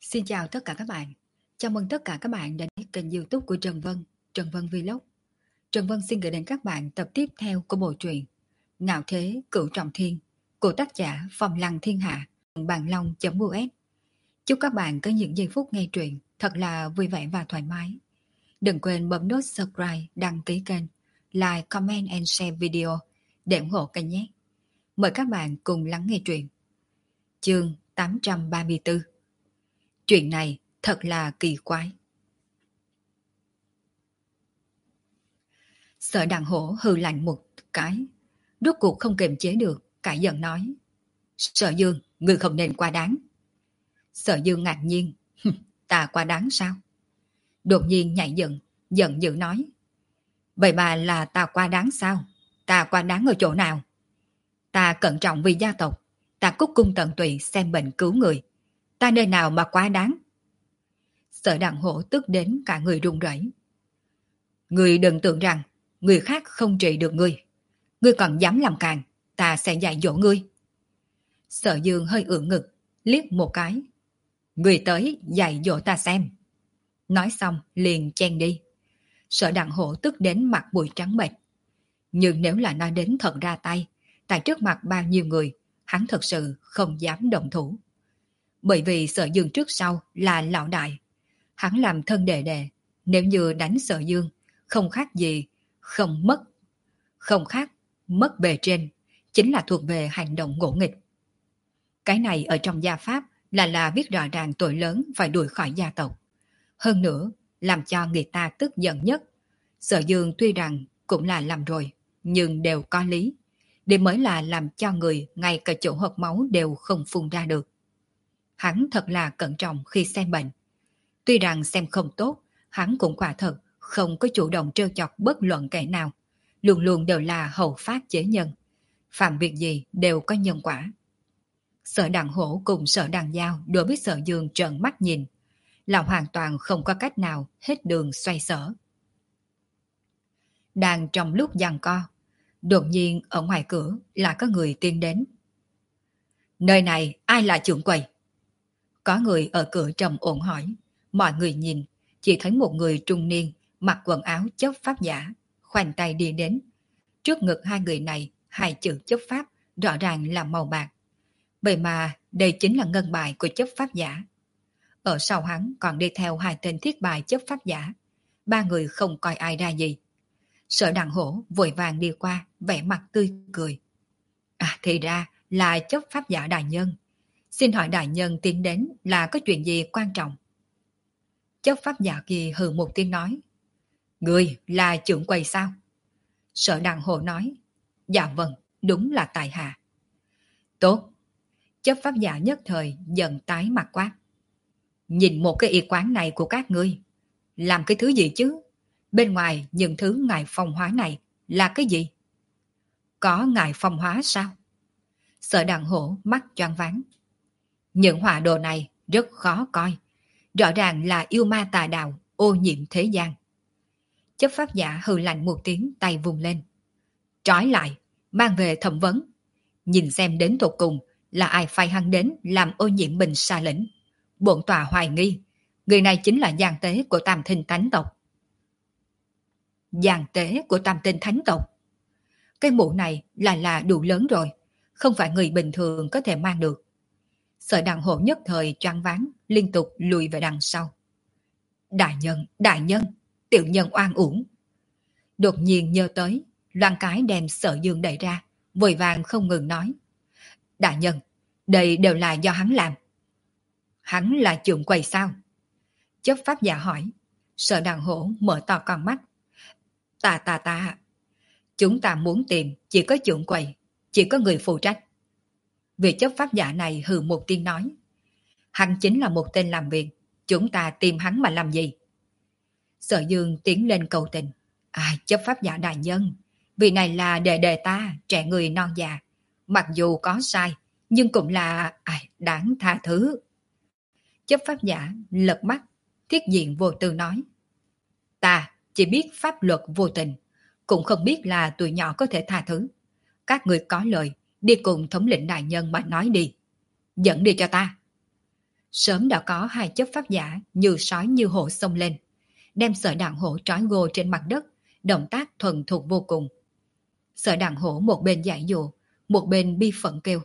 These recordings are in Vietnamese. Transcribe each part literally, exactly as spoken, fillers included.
Xin chào tất cả các bạn. Chào mừng tất cả các bạn đến với kênh YouTube của Trần Vân, Trần Vân Vlog. Trần Vân xin gửi đến các bạn tập tiếp theo của bộ truyện Ngạo Thế Cửu Trọng Thiên của tác giả Phong Lăng Thiên Hạ, Bàn Long.u s. Chúc các bạn có những giây phút nghe truyện thật là vui vẻ và thoải mái. Đừng quên bấm nút subscribe, đăng ký kênh, like, comment and share video để ủng hộ kênh nhé. Mời các bạn cùng lắng nghe truyện. Chương tám trăm ba mươi tư. Chuyện này thật là kỳ quái. Sở Đằng Hổ hừ lạnh một cái, rốt cuộc không kiềm chế được, cãi giận nói: Sở Dương, ngươi không nên quá đáng. Sở Dương ngạc nhiên: Ta quá đáng sao? Đột nhiên nhảy dựng, giận dữ nói: Vậy mà là ta quá đáng sao? Ta quá đáng ở chỗ nào? Ta cẩn trọng vì gia tộc, ta cúc cung tận tụy xem bệnh cứu người, ta nơi nào mà quá đáng? Sở Đằng Hổ tức đến cả người run rẩy. Ngươi đừng tưởng rằng người khác không trị được ngươi, ngươi còn dám làm càn, ta sẽ dạy dỗ ngươi. Sở Dương hơi ưỡn ngực, liếc một cái: Ngươi tới dạy dỗ ta xem. Nói xong liền chen đi. Sở Đằng Hổ tức đến mặt mũi trắng bệch. Nhưng nếu là nói đến thật ra tay, tại trước mặt bao nhiêu người, hắn thật sự không dám động thủ. Bởi vì Sở Dương trước sau là lão đại, hắn làm thân đệ đệ, nếu như đánh Sở Dương, không khác gì, không mất. Không khác, mất bề trên, chính là thuộc về hành động ngỗ nghịch. Cái này ở trong gia pháp là là viết rõ ràng tội lớn phải đuổi khỏi gia tộc. Hơn nữa, làm cho người ta tức giận nhất. Sở Dương tuy rằng cũng là làm rồi, nhưng đều có lý. Đây mới là làm cho người ngay cả chỗ hộp máu đều không phun ra được. Hắn thật là cẩn trọng khi xem bệnh. Tuy rằng xem không tốt, hắn cũng quả thật không có chủ động trêu chọc bất luận kẻ nào. Luôn luôn đều là hậu phát chế nhân. Phạm việc gì đều có nhân quả. Sở Đằng Hổ cùng Sở Đằng Giao đối với Sở Dương trợn mắt nhìn, là hoàn toàn không có cách nào hết đường xoay sở. Đang trong lúc giằng co, đột nhiên ở ngoài cửa là có người tiến đến. Nơi này ai là trưởng quầy? Có người ở cửa trầm ổn hỏi. Mọi người nhìn, chỉ thấy một người trung niên, mặc quần áo chấp pháp giả, khoanh tay đi đến. Trước ngực hai người này, hai chữ chấp pháp rõ ràng là màu bạc. Vậy mà đây chính là ngân bài của chấp pháp giả. Ở sau hắn còn đi theo hai tên thiết bài chấp pháp giả. Ba người không coi ai ra gì. Sở Đằng Hổ vội vàng đi qua, vẻ mặt tươi cười. À thì ra là chấp pháp giả đại nhân. Xin hỏi đại nhân tiến đến là có chuyện gì quan trọng? Chấp pháp giả kia hừ một tiếng nói. Người là trưởng quầy sao? Sở Đằng Hổ nói. Dạ vâng, đúng là tại hạ. Tốt. Chấp pháp giả nhất thời giận tái mặt quát. Nhìn một cái y quán này của các ngươi, làm cái thứ gì chứ? Bên ngoài những thứ ngài phong hóa này là cái gì? Có ngài phong hóa sao? Sở Đằng Hổ mắt choáng váng. Những họa đồ này rất khó coi. Rõ ràng là yêu ma tà đạo, ô nhiễm thế gian. Chấp pháp giả hừ lạnh một tiếng, tay vùng lên. Trói lại, mang về thẩm vấn. Nhìn xem đến tột cùng là ai phái hắn đến làm ô nhiễm bình sa lĩnh. Bổn tòa hoài nghi, người này chính là giang tế của Tam Tinh Thánh tộc. Giang tế của Tam Tinh Thánh tộc? Cái mũ này là là đủ lớn rồi, không phải người bình thường có thể mang được. Sở Đằng Hổ nhất thời choáng váng, liên tục lùi về đằng sau. Đại nhân, đại nhân, tiểu nhân oan uổng. Đột nhiên nhớ tới, loan cái đem Sở Dương đẩy ra, vội vàng không ngừng nói. Đại nhân, đây đều là do hắn làm. Hắn là trưởng quầy sao? Chấp pháp giả hỏi. Sở Đằng Hổ mở to con mắt. Ta ta ta. Chúng ta muốn tìm chỉ có trưởng quầy, chỉ có người phụ trách. Vị chấp pháp giả này hừ một tiếng nói. Hắn chính là một tên làm việc, chúng ta tìm hắn mà làm gì? Sở Dương tiến lên cầu tình. À, chấp pháp giả đại nhân, vị này là đệ đệ ta, trẻ người non già. Mặc dù có sai, nhưng cũng là à, đáng tha thứ. Chấp pháp giả lật mắt, thiết diện vô tư nói. Ta chỉ biết pháp luật vô tình, cũng không biết là tụi nhỏ có thể tha thứ. Các người có lời, đi cùng thống lĩnh đại nhân mà nói đi. Dẫn đi cho ta. Sớm đã có hai chấp pháp giả như sói như hổ xông lên, đem Sở Đặng Hổ trói gô trên mặt đất, động tác thuần thục vô cùng. Sở Đặng Hổ một bên giải dụ, một bên bi phẫn kêu.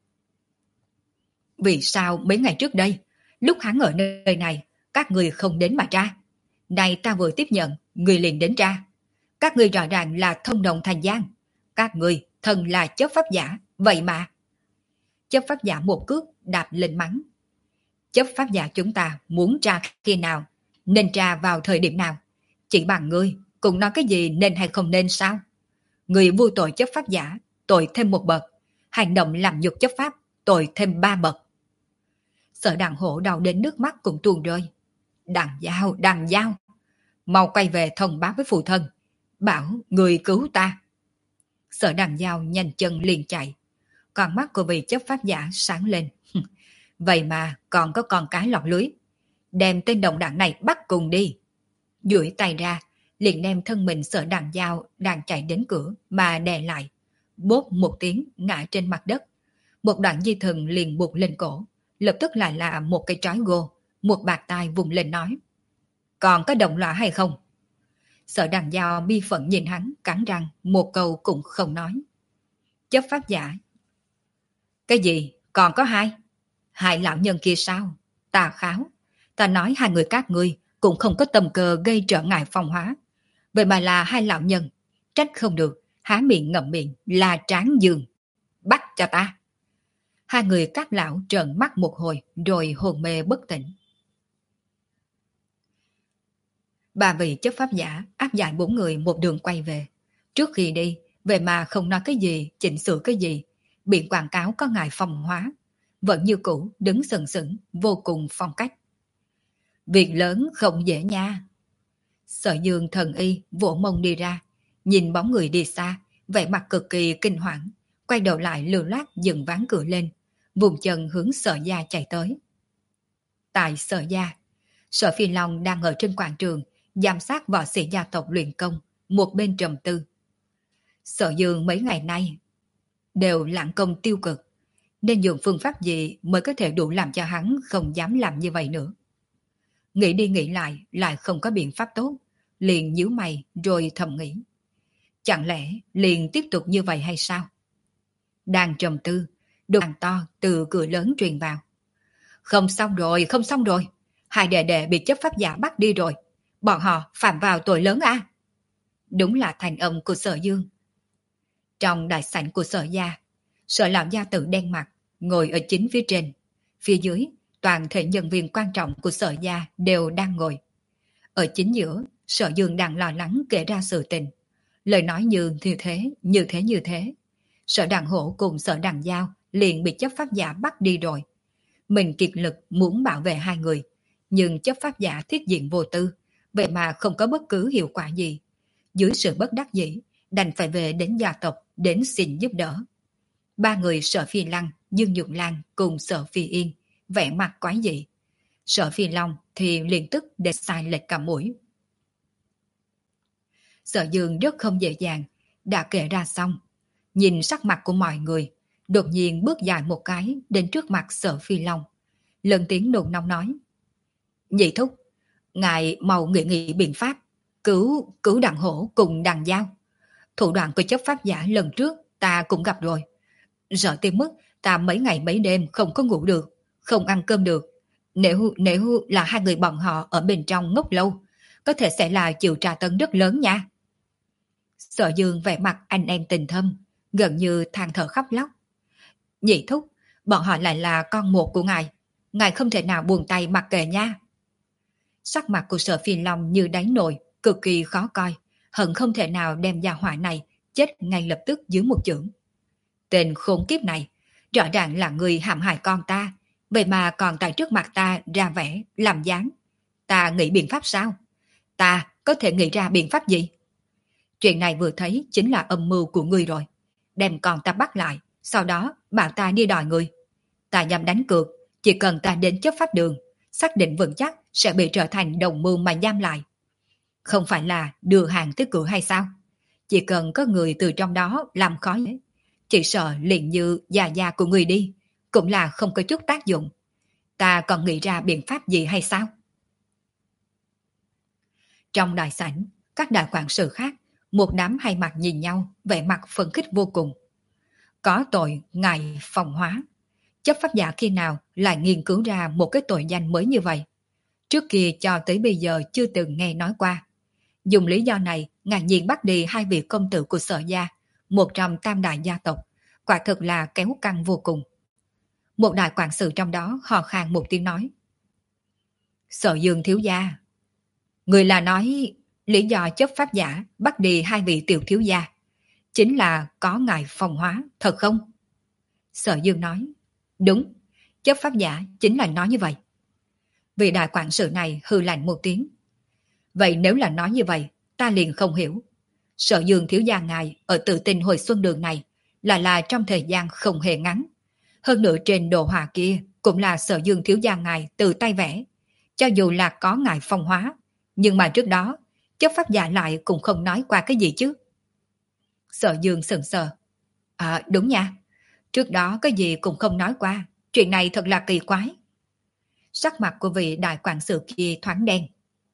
Vì sao mấy ngày trước đây, lúc hắn ở nơi này, các người không đến mà tra? Này ta vừa tiếp nhận, người liền đến tra. Các người rõ ràng là thông đồng thành gian. Các người thần là chấp pháp giả, vậy mà. Chấp pháp giả một cước đạp lên mắng. Chấp pháp giả chúng ta muốn tra khi nào, nên tra vào thời điểm nào. Chỉ bằng ngươi, cũng nói cái gì nên hay không nên sao? Người vô tội chấp pháp giả, tội thêm một bậc. Hành động làm nhục chấp pháp, tội thêm ba bậc. Sở Đặng Hổ đau đến nước mắt cũng tuôn rơi. Đặng Giao, Đặng Giao, mau quay về thông báo với phụ thân, bảo người cứu ta. Sở Đặng Giao nhanh chân liền chạy. Con mắt của vị chấp pháp giả sáng lên. Vậy mà còn có con cái lọt lưới. Đem tên đồng đảng này bắt cùng đi. Duỗi tay ra, liền đem thân mình Sở Đặng Giao đang chạy đến cửa mà đè lại. Bốp một tiếng ngã trên mặt đất. Một đoạn dây thừng liền buộc lên cổ. Lập tức lại là một cây trói gô. Một bạt tai vùng lên nói. Còn có động lõa hay không? Sở Đặng Giao bi phận nhìn hắn, cắn răng, một câu cũng không nói. Chấp pháp giả. Cái gì? Còn có hai? Hai lão nhân kia sao? Ta kháo. Ta nói hai người các ngươi cũng không có tầm cờ gây trở ngại phong hóa. Vậy mà là hai lão nhân. Trách không được, há miệng ngậm miệng là Tráng Dương. Bắt cho ta. Hai người các lão trợn mắt một hồi rồi hồn mê bất tỉnh. Ba vị chấp pháp giả áp giải bốn người một đường quay về. Trước khi đi, về mà không nói cái gì, chỉnh sửa cái gì, biển quảng cáo có ngài phong hóa, vẫn như cũ đứng sừng sững, vô cùng phong cách. Việc lớn không dễ nha. Sở Dương thần y vỗ mông đi ra, nhìn bóng người đi xa, vẻ mặt cực kỳ kinh hoàng, quay đầu lại lưu loát dừng ván cửa lên, vùng chân hướng Sở Gia chạy tới. Tại Sở Gia, Sở Phi Long đang ở trên quảng trường giám sát võ sĩ gia tộc luyện công, một bên trầm tư. Sở Dương mấy ngày nay đều lãng công tiêu cực, nên dùng phương pháp gì mới có thể đủ làm cho hắn không dám làm như vậy nữa. Nghĩ đi nghĩ lại, lại không có biện pháp tốt, liền nhíu mày rồi thầm nghĩ. Chẳng lẽ liền tiếp tục như vậy hay sao? Đang trầm tư, đột ngột to từ cửa lớn truyền vào. Không xong rồi, không xong rồi. Hai đệ đệ bị chấp pháp giả bắt đi rồi. Bọn họ phạm vào tội lớn a. À? Đúng là thành âm của Sở Dương. Trong đại sảnh của Sở Gia, Sở lão gia tử đen mặt, ngồi ở chính phía trên. Phía dưới, toàn thể nhân viên quan trọng của Sở Gia đều đang ngồi. Ở chính giữa, Sở Dương đang lo lắng kể ra sự tình. Lời nói như như thế, như thế như thế. Sở Đặng Hổ cùng Sở Đặng Giao liền bị chấp pháp giả bắt đi rồi. Mình kiệt lực muốn bảo vệ hai người, nhưng chấp pháp giả thiết diện vô tư, vậy mà không có bất cứ hiệu quả gì. Dưới sự bất đắc dĩ, đành phải về đến gia tộc đến xin giúp đỡ. Ba người Sở Phi Lăng, Dương Nhược Lan cùng Sở Phi Yên vẻ mặt quái dị. Sở Phi Long thì liền tức để sai lệch cả mũi. Sở Dương rất không dễ dàng, đã kể ra xong. Nhìn sắc mặt của mọi người, đột nhiên bước dài một cái đến trước mặt Sở Phi Long. Lần tiếng nôn nóng nói. Nhị thúc, ngài mau nghĩ nghĩ biện pháp, cứu, cứu Đặng Hổ cùng Đặng Giao. Thủ đoạn của chấp pháp giả lần trước ta cũng gặp rồi. Sợ tới mức ta mấy ngày mấy đêm không có ngủ được, không ăn cơm được. Nếu, nếu là hai người bọn họ ở bên trong ngốc lâu, có thể sẽ là chịu tra tấn rất lớn nha. Sở Dương vẻ mặt anh em tình thâm, gần như than thở khóc lóc. Nhị thúc, bọn họ lại là con một của ngài. Ngài không thể nào buông tay mặc kệ nha. Sắc mặt của Sở Phi Long như đáy nồi, cực kỳ khó coi, hận không thể nào đem gia hỏa này chết ngay lập tức dưới một chưởng. Tên khốn kiếp này, rõ ràng là người hãm hại con ta, vậy mà còn tại trước mặt ta ra vẻ, làm dáng. Ta nghĩ biện pháp sao? Ta có thể nghĩ ra biện pháp gì? Chuyện này vừa thấy chính là âm mưu của ngươi rồi. Đem con ta bắt lại, sau đó bảo ta đi đòi người. Ta nhằm đánh cược, chỉ cần ta đến chấp pháp đường, xác định vững chắc sẽ bị trở thành đồng mưu mà giam lại. Không phải là đưa hàng tới cửa hay sao? Chỉ cần có người từ trong đó làm khó dễ, chỉ sợ liền như già già của người đi, cũng là không có chút tác dụng. Ta còn nghĩ ra biện pháp gì hay sao? Trong đại sảnh, các đại quản sự khác, một đám hai mặt nhìn nhau, vẻ mặt phấn khích vô cùng. Có tội ngài phòng hóa. Chấp pháp giả khi nào lại nghiên cứu ra một cái tội danh mới như vậy? Trước kia cho tới bây giờ chưa từng nghe nói qua. Dùng lý do này, ngạc nhiên bắt đi hai vị công tử của Sở gia, một trong tam đại gia tộc, quả thực là kéo căng vô cùng. Một đại quản sự trong đó hò khan một tiếng nói. Sở Dương thiếu gia. Người là nói lý do chấp pháp giả bắt đi hai vị tiểu thiếu gia, chính là có ngài phong hóa, thật không? Sở Dương nói. Đúng, chấp pháp giả chính là nói như vậy. Vị đại quản sự này hư lạnh một tiếng. Vậy nếu là nói như vậy, ta liền không hiểu. Sở Dương thiếu gia ngài ở Tự Tinh Hồi Xuân Đường này là là trong thời gian không hề ngắn. Hơn nữa trên đồ họa kia cũng là Sở Dương thiếu gia ngài từ tay vẽ. Cho dù là có ngài phong hóa, nhưng mà trước đó, chấp pháp giả lại cũng không nói qua cái gì chứ. Sở Dương sững sờ. À đúng nha, trước đó cái gì cũng không nói qua, chuyện này thật là kỳ quái. Sắc mặt của vị đại quản sự kia thoáng đen.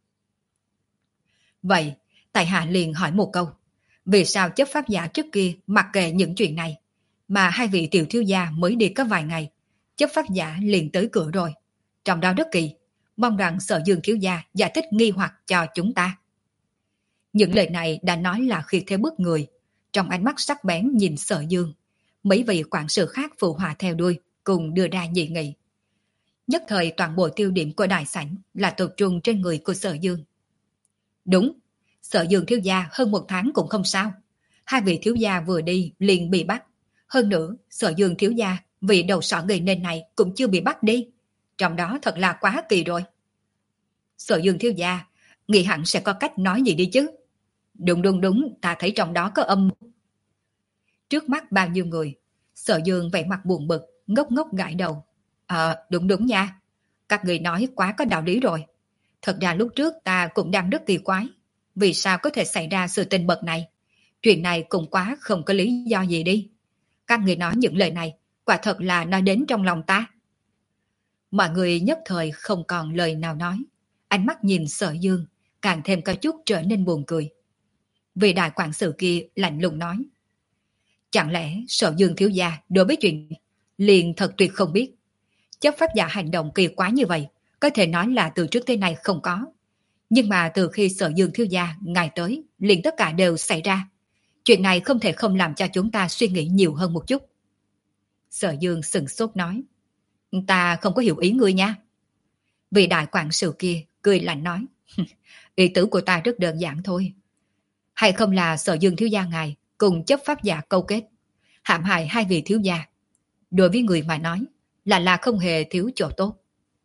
Vậy, tại hạ liền hỏi một câu, vì sao chấp pháp giả trước kia mặc kệ những chuyện này, mà hai vị tiểu thiếu gia mới đi có vài ngày, chấp pháp giả liền tới cửa rồi. Trong đó rất kỳ, mong rằng Sở Dương thiếu gia giải thích nghi hoặc cho chúng ta. Những lời này đã nói là khi thế bức người, trong ánh mắt sắc bén nhìn Sở Dương. Mấy vị quản sự khác phụ họa theo đuôi, cùng đưa ra dị nghị. Nhất thời toàn bộ tiêu điểm của đại sảnh là tập trung trên người của Sở Dương. Đúng, Sở Dương thiếu gia hơn một tháng cũng không sao. Hai vị thiếu gia vừa đi liền bị bắt. Hơn nữa, Sở Dương thiếu gia vì đầu sọ gây nên này cũng chưa bị bắt đi. Trong đó thật là quá kỳ rồi. Sở Dương thiếu gia, nghĩ hẳn sẽ có cách nói gì đi chứ. Đúng đúng đúng, ta thấy trong đó có âm. Trước mắt bao nhiêu người, Sở Dương vẻ mặt buồn bực, ngốc ngốc gãi đầu. Ờ, đúng đúng nha. Các người nói quá có đạo lý rồi. Thật ra lúc trước ta cũng đang rất kỳ quái. Vì sao có thể xảy ra sự tình bậc này? Chuyện này cũng quá không có lý do gì đi. Các người nói những lời này, quả thật là nói đến trong lòng ta. Mọi người nhất thời không còn lời nào nói. Ánh mắt nhìn Sở Dương, càng thêm có chút trở nên buồn cười. Vị đại quản sự kia lạnh lùng nói. Chẳng lẽ Sở Dương thiếu gia đối với chuyện liền thật tuyệt không biết. Chấp pháp giả hành động kỳ quái như vậy, có thể nói là từ trước tới nay không có. Nhưng mà từ khi Sở Dương thiếu gia ngài tới, liền tất cả đều xảy ra. Chuyện này không thể không làm cho chúng ta suy nghĩ nhiều hơn một chút. Sở Dương sừng sốt nói. Ta không có hiểu ý ngươi nha. Vị đại quản sự kia cười lạnh nói. Ý tứ của ta rất đơn giản thôi. Hay không là Sở Dương thiếu gia ngài cùng chấp pháp giả câu kết, hãm hại hai vị thiếu gia. Đối với người mà nói, là là không hề thiếu chỗ tốt.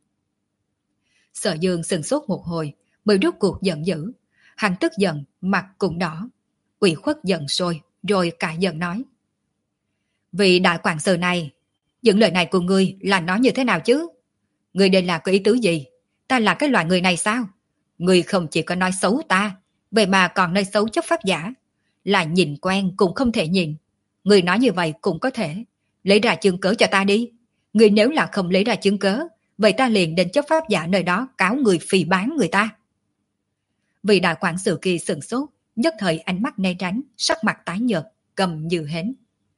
Sở Dương sừng sốt một hồi, mới rút cuộc giận dữ. Hắn tức giận, mặt cũng đỏ, ủy khuất giận sôi, rồi cả giận nói. Vị đại quản sự này, những lời này của ngươi là nói như thế nào chứ? Ngươi đây là có ý tứ gì? Ta là cái loại người này sao? Ngươi không chỉ có nói xấu ta, vậy mà còn nói xấu chấp pháp giả. Là nhìn quen cũng không thể nhìn. Ngươi nói như vậy cũng có thể. Lấy ra chứng cớ cho ta đi. Ngươi nếu là không lấy ra chứng cớ, vậy ta liền đến chấp pháp giả nơi đó cáo người phỉ báng người ta. Vị đại quản sự kia sừng sốt, nhất thời ánh mắt né tránh, sắc mặt tái nhợt, cầm như hến.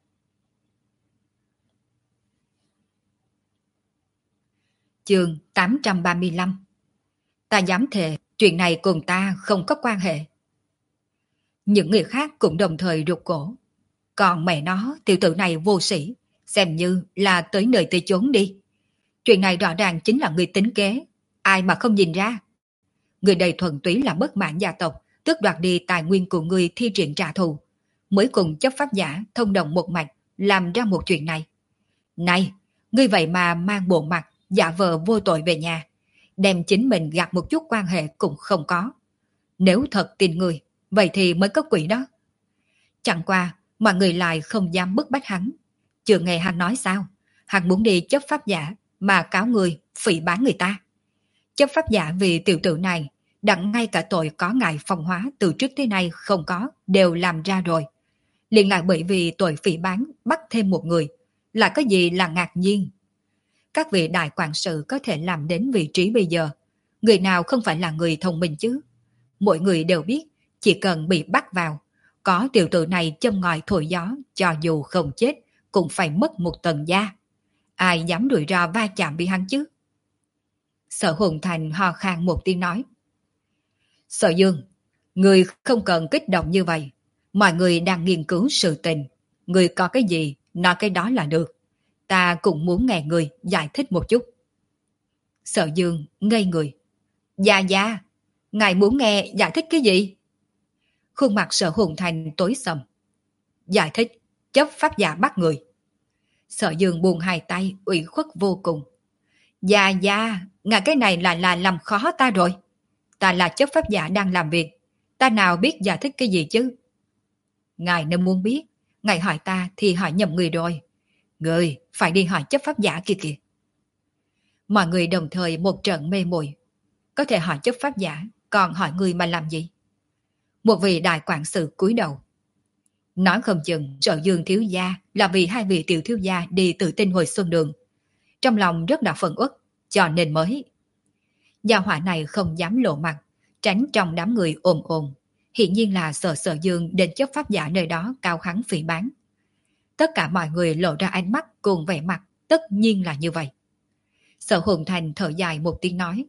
Chương tám trăm ba mươi lăm. Ta dám thề, chuyện này cùng ta không có quan hệ. Những người khác cũng đồng thời rụt cổ. Còn mẹ nó, tiểu tử này vô sĩ, xem như là tới nơi tới chốn đi. Chuyện này rõ ràng chính là người tính kế, ai mà không nhìn ra. Người đây thuần túy là bất mãn gia tộc, tước đoạt đi tài nguyên của người thi triển trả thù, mới cùng chấp pháp giả thông đồng một mạch làm ra một chuyện này. Này, ngươi vậy mà mang bộ mặt giả vờ vô tội về nhà, đem chính mình gạt một chút quan hệ cũng không có. Nếu thật tin người, vậy thì mới có quỷ đó. Chẳng qua, mọi người lại không dám bức bách hắn. Chưa nghe hắn nói sao, hắn muốn đi chấp pháp giả mà cáo người phỉ báng người ta. Chấp pháp giả vì tiểu tử này, đặng ngay cả tội có ngại phong hóa từ trước tới nay không có, đều làm ra rồi. Liền lại bởi vì tội phỉ báng bắt thêm một người, là có gì là ngạc nhiên. các vị đại quản sự có thể làm đến vị trí bây giờ, người nào không phải là người thông minh chứ? Mỗi người đều biết, chỉ cần bị bắt vào, có tiểu tử này châm ngòi thổi gió, cho dù không chết, cũng phải mất một tầng da. Ai dám đuổi ra va chạm với hắn chứ? Sở Hùng Thành ho khan một tiếng nói. Sở Dương, người không cần kích động như vậy. Mọi người đang nghiên cứu sự tình. Người có cái gì, nói cái đó là được. Ta cũng muốn nghe người giải thích một chút. Sở Dương ngây người. Dạ dạ, ngài muốn nghe giải thích cái gì? Khuôn mặt Sở Hùng Thành tối sầm. Giải thích, chấp pháp giả bắt người. Sở Dương buông hai tay, ủy khuất vô cùng. Dạ dạ, ngài cái này là là làm khó ta rồi. Ta là chấp pháp giả đang làm việc. Ta nào biết giải thích cái gì chứ? Ngài nếu muốn biết, ngài hỏi ta thì hỏi nhầm người rồi. Người phải đi hỏi chấp pháp giả kia kìa. Mọi người đồng thời một trận mê muội. Có thể hỏi chấp pháp giả, còn hỏi người mà làm gì? Một vị đại quản sự cúi đầu. Nói không chừng Sở Dương thiếu gia là vì hai vị tiểu thiếu gia đi tự tin hồi xuân đường. Trong lòng rất là phẫn uất, cho nên mới. Gia hỏa này không dám lộ mặt, tránh trong đám người ồn ồn. Hiện nhiên là sợ Sở Dương đến chấp pháp giả nơi đó cao hứng phỉ bán. Tất cả mọi người lộ ra ánh mắt cùng vẻ mặt, tất nhiên là như vậy. Sở Hùng Thành thở dài một tiếng nói.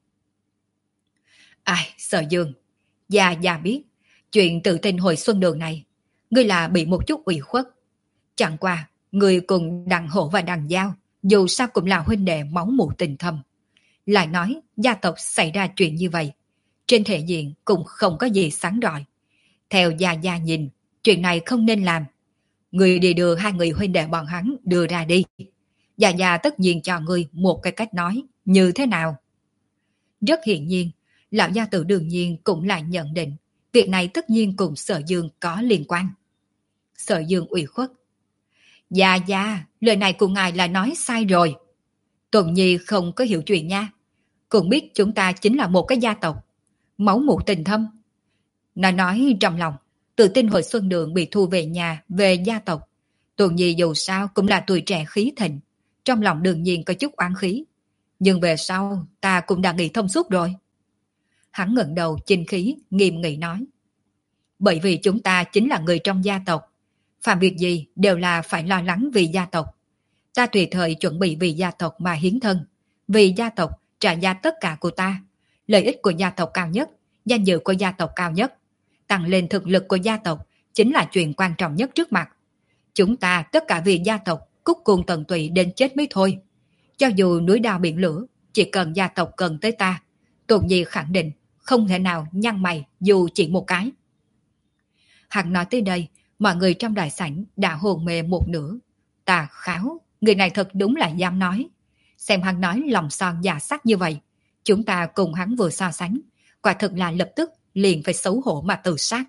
Ai, Sở Dương, già già biết, chuyện tự tin hồi xuân đường này, ngươi là bị một chút ủy khuất. Chẳng qua, ngươi cùng Đằng Hổ và Đằng Giao, dù sao cũng là huynh đệ máu mủ tình thâm. Lại nói, gia tộc xảy ra chuyện như vậy, trên thể diện cũng không có gì sáng rọi. Theo gia gia nhìn, chuyện này không nên làm. Người đi đưa hai người huynh đệ bọn hắn đưa ra đi. Gia gia tất nhiên cho ngươi một cái cách nói, như thế nào? Rất hiển nhiên, lão gia tử đương nhiên cũng lại nhận định, việc này tất nhiên cùng Sở Dương có liên quan. Sở Dương ủy khuất. Gia gia, lời này của ngài là nói sai rồi. Tuần Nhi không có hiểu chuyện nha. Cũng biết chúng ta chính là một cái gia tộc. Máu mủ tình thâm. Nó nói trong lòng, tự tin hồi xuân đường bị thu về nhà, về gia tộc. Tuần Nhi dù sao cũng là tuổi trẻ khí thịnh. Trong lòng đương nhiên có chút oán khí. Nhưng về sau, ta cũng đã nghĩ thông suốt rồi. Hắn ngẩng đầu chinh khí, nghiêm nghị nói. Bởi vì chúng ta chính là người trong gia tộc. Phạm việc gì đều là phải lo lắng vì gia tộc. Ta tùy thời chuẩn bị vì gia tộc mà hiến thân. Vì gia tộc trả giá tất cả của ta. Lợi ích của gia tộc cao nhất, danh dự của gia tộc cao nhất. Tăng lên thực lực của gia tộc chính là chuyện quan trọng nhất trước mặt. Chúng ta tất cả vì gia tộc cúc cùng tận tụy đến chết mới thôi. Cho dù núi đao biển lửa, chỉ cần gia tộc cần tới ta, Tôn Nhi khẳng định không thể nào nhăn mày dù chỉ một cái. Hắn nói tới đây, mọi người trong đại sảnh đã hồn mê một nửa. Tà kháo, người này thật đúng là dám nói. Xem hắn nói lòng son dạ sắc như vậy, chúng ta cùng hắn vừa so sánh, quả thực là lập tức liền phải xấu hổ mà tự sát.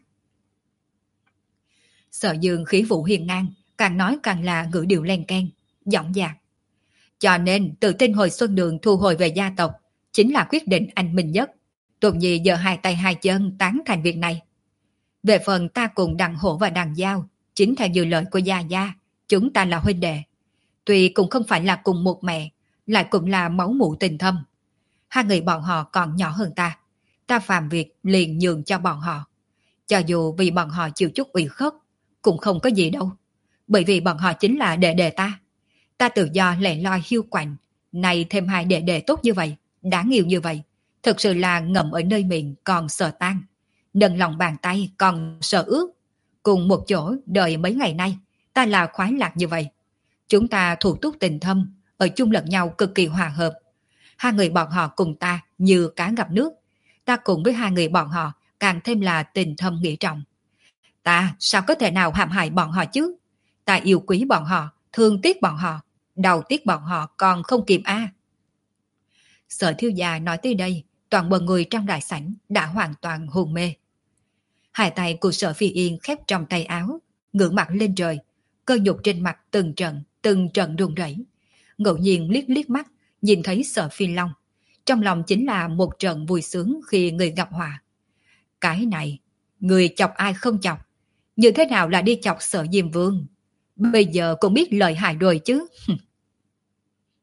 Sở Dương khí vũ hiền ngang, càng nói càng là ngữ điệu len keng, giọng dạc. Cho nên tự tin hồi xuân đường thu hồi về gia tộc, chính là quyết định anh minh nhất. Tuần Nhi giờ hai tay hai chân tán thành việc này. Về phần ta cùng Đằng Hổ và Đằng Giao, chính theo như lời của Gia Gia, chúng ta là huynh đệ. Tuy cũng không phải là cùng một mẹ, lại cũng là máu mủ tình thâm. Hai người bọn họ còn nhỏ hơn ta. Ta phàm việc liền nhường cho bọn họ. Cho dù vì bọn họ chịu chút ủy khuất, cũng không có gì đâu. Bởi vì bọn họ chính là đệ đệ ta. Ta tự do lẻ loi hiu quạnh, này thêm hai đệ đệ tốt như vậy, đáng yêu như vậy. Thực sự là ngậm ở nơi miệng còn sợ tan. Nâng lòng bàn tay còn sợ ướt. Cùng một chỗ đợi mấy ngày nay, ta là khoái lạc như vậy. Chúng ta thủ túc tình thâm, ở chung lẫn nhau cực kỳ hòa hợp. Hai người bọn họ cùng ta như cá gặp nước. Ta cùng với hai người bọn họ càng thêm là tình thâm nghĩa trọng. Ta sao có thể nào hãm hại bọn họ chứ? Ta yêu quý bọn họ, thương tiếc bọn họ, đầu tiếc bọn họ còn không kịp a. À. Sở thiếu gia nói tới đây, toàn bộ người trong đại sảnh đã hoàn toàn hôn mê. Hai tay của Sở Phi Yên khép trong tay áo, ngửa mặt lên trời, cơ nhục trên mặt từng trận, từng trận run rẩy. Ngẫu nhiên liếc liếc mắt, nhìn thấy Sở Phi Long, trong lòng chính là một trận vui sướng khi người gặp họa. Cái này, người chọc ai không chọc, như thế nào là đi chọc Sở Diêm Vương? Bây giờ cũng biết lợi hại rồi chứ.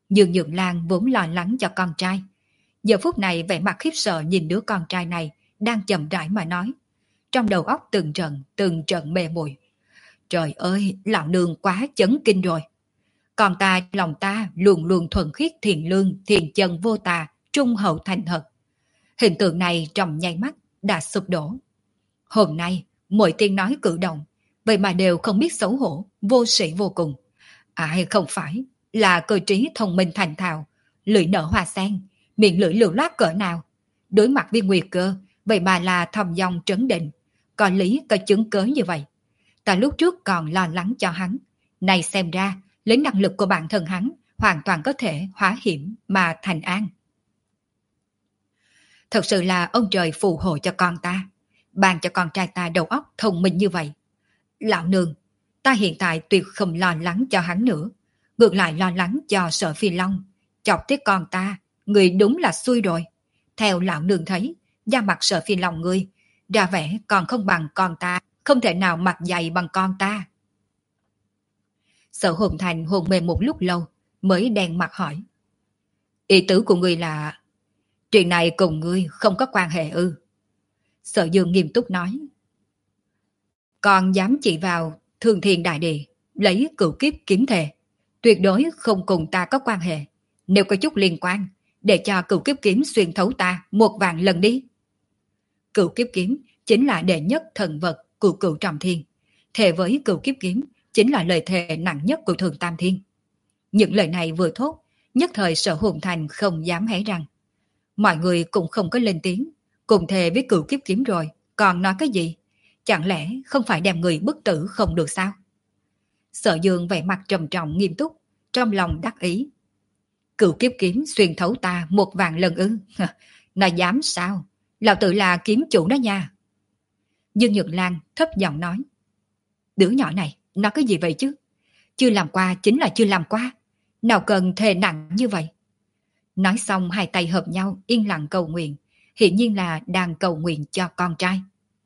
Dương Nhược Lan vốn lo lắng cho con trai. Giờ phút này vẻ mặt khiếp sợ nhìn đứa con trai này đang chậm rãi mà nói. Trong đầu óc từng trận, từng trận mê muội. Trời ơi, lão nương quá chấn kinh rồi. Còn ta, lòng ta luôn luôn thuần khiết thiện lương, thiện chân vô tà, trung hậu thành thật. Hình tượng này trong nháy mắt đã sụp đổ. Hôm nay, mỗi tiếng nói cử động, vậy mà đều không biết xấu hổ, vô sĩ vô cùng. Ai không phải là cơ trí thông minh thành thạo, lưỡi nở hoa sen, miệng lưỡi lưu loát cỡ nào. Đối mặt với nguy cơ, vậy mà là thầm dong trấn định, có lý có chứng cớ như vậy. Ta lúc trước còn lo lắng cho hắn, nay xem ra, lấy năng lực của bản thân hắn, hoàn toàn có thể hóa hiểm mà thành an. Thật sự là ông trời phù hộ cho con ta, ban cho con trai ta đầu óc thông minh như vậy. Lão nương, ta hiện tại tuyệt không lo lắng cho hắn nữa, ngược lại lo lắng cho Sở Phi Long. Chọc tới con ta, người đúng là xui rồi. Theo lão nương thấy, da mặt Sở Phi Long ngươi, ra vẻ còn không bằng con ta, không thể nào mặt dày bằng con ta. Sở Hồn Thành hồn mê một lúc lâu, mới đen mặt hỏi. Ý tứ của ngươi là, chuyện này cùng ngươi không có quan hệ ư? Sở Dương nghiêm túc nói. Con dám chỉ vào Thương Thiên Đại Địa, lấy cửu kiếp kiếm thề, tuyệt đối không cùng ta có quan hệ. Nếu có chút liên quan, để cho cửu kiếp kiếm xuyên thấu ta một vạn lần đi. Cửu kiếp kiếm chính là đệ nhất thần vật của cửu trọng thiên. Thề với cửu kiếp kiếm chính là lời thề nặng nhất của Thường Tam Thiên. Những lời này vừa thốt, nhất thời Sở Hồn Thành không dám hé răng. Mọi người cũng không có lên tiếng, cùng thề với cửu kiếp kiếm rồi, còn nói cái gì? Chẳng lẽ không phải đem người bức tử không được sao? Sở Dương vẻ mặt trầm trọng nghiêm túc, trong lòng đắc ý. Cửu kiếp kiếm xuyên thấu ta một vạn lần ư? Nó dám sao? Lão tử là kiếm chủ đó nha. Dương Nhược Lan thấp giọng nói. Đứa nhỏ này, nó cái gì vậy chứ? Chưa làm qua chính là chưa làm qua. Nào cần thề nặng như vậy? Nói xong hai tay hợp nhau yên lặng cầu nguyện, hiển nhiên là đang cầu nguyện cho con trai.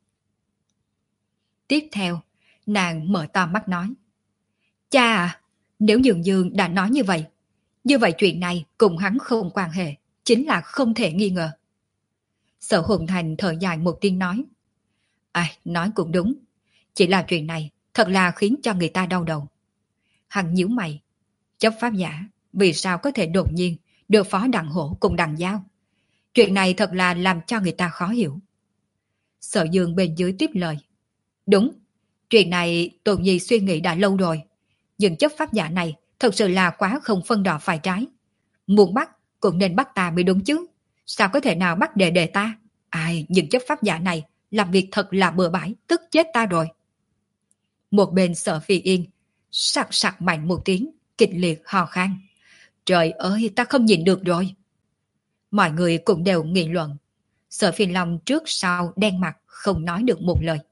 Tiếp theo, nàng mở to mắt nói. Cha à, nếu Dương Dương đã nói như vậy, như vậy chuyện này cùng hắn không quan hệ, chính là không thể nghi ngờ. Sở Hồn Thành thở dài một tiếng nói. Ai, nói cũng đúng, chỉ là chuyện này thật là khiến cho người ta đau đầu. Hắn nhíu mày, chấp pháp giả, vì sao có thể đột nhiên được phó đặng hổ cùng đặng giao? Chuyện này thật là làm cho người ta khó hiểu. Sở Dương bên dưới tiếp lời. Đúng, chuyện này Tôn Nhi suy nghĩ đã lâu rồi, nhưng chấp pháp giả này thật sự là quá không phân đỏ phải trái. Muốn bắt cũng nên bắt ta mới đúng chứ, sao có thể nào bắt đệ đệ ta? Ai, nhưng chấp pháp giả này làm việc thật là bừa bãi, tức chết ta rồi. Một bên Sở Phi Yên sặc sặc mạnh một tiếng, kịch liệt hò khan. Trời ơi, ta không nhìn được rồi. Mọi người cũng đều nghị luận. Sở Phi Long trước sau đen mặt không nói được một lời.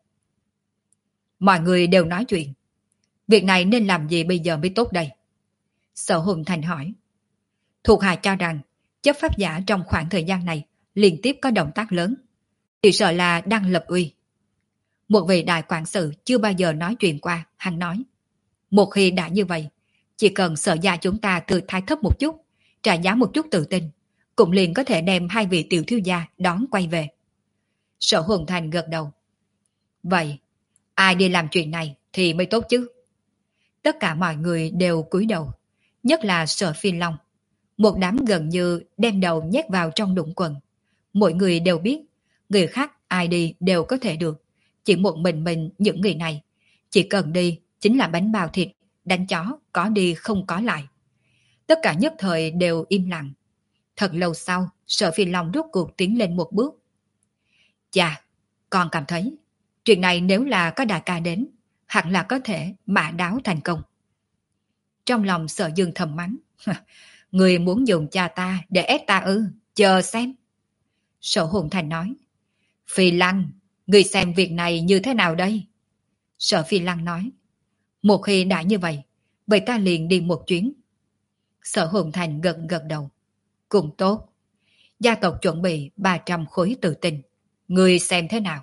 Mọi người đều nói chuyện. Việc này nên làm gì bây giờ mới tốt đây? Sở Hồn Thành hỏi. Thuộc hạ cho rằng chấp pháp giả trong khoảng thời gian này liên tiếp có động tác lớn, thì sợ là đang lập uy. Một vị đại quản sự chưa bao giờ nói chuyện qua, hắn nói. Một khi đã như vậy, chỉ cần Sở gia chúng ta tự thái thấp một chút, trả giá một chút tự tin, cũng liền có thể đem hai vị tiểu thiếu gia đón quay về. Sở Hồn Thành gật đầu. Vậy, ai đi làm chuyện này thì mới tốt chứ? Tất cả mọi người đều cúi đầu, nhất là Sở Phi Long. Một đám gần như đem đầu nhét vào trong đũng quần. Mỗi người đều biết, người khác ai đi đều có thể được. Chỉ một mình mình những người này, chỉ cần đi chính là bánh bao thịt, đánh chó, có đi không có lại. Tất cả nhất thời đều im lặng. Thật lâu sau, Sở Phi Long rút cuộc tiến lên một bước. Chà, con cảm thấy, chuyện này nếu là có đại ca đến, hẳn là có thể mã đáo thành công. Trong lòng Sở Dương thầm mắng. Người muốn dùng cha ta để ép ta ư, chờ xem. Sở Hồn Thành nói. Phi Lăng, người xem việc này như thế nào đây? Sở Phi Lăng nói. Một khi đã như vậy, vậy ta liền đi một chuyến. Sở Hồn Thành gật gật đầu. Cũng tốt. Gia tộc chuẩn bị ba trăm khối tự tin. Người xem thế nào?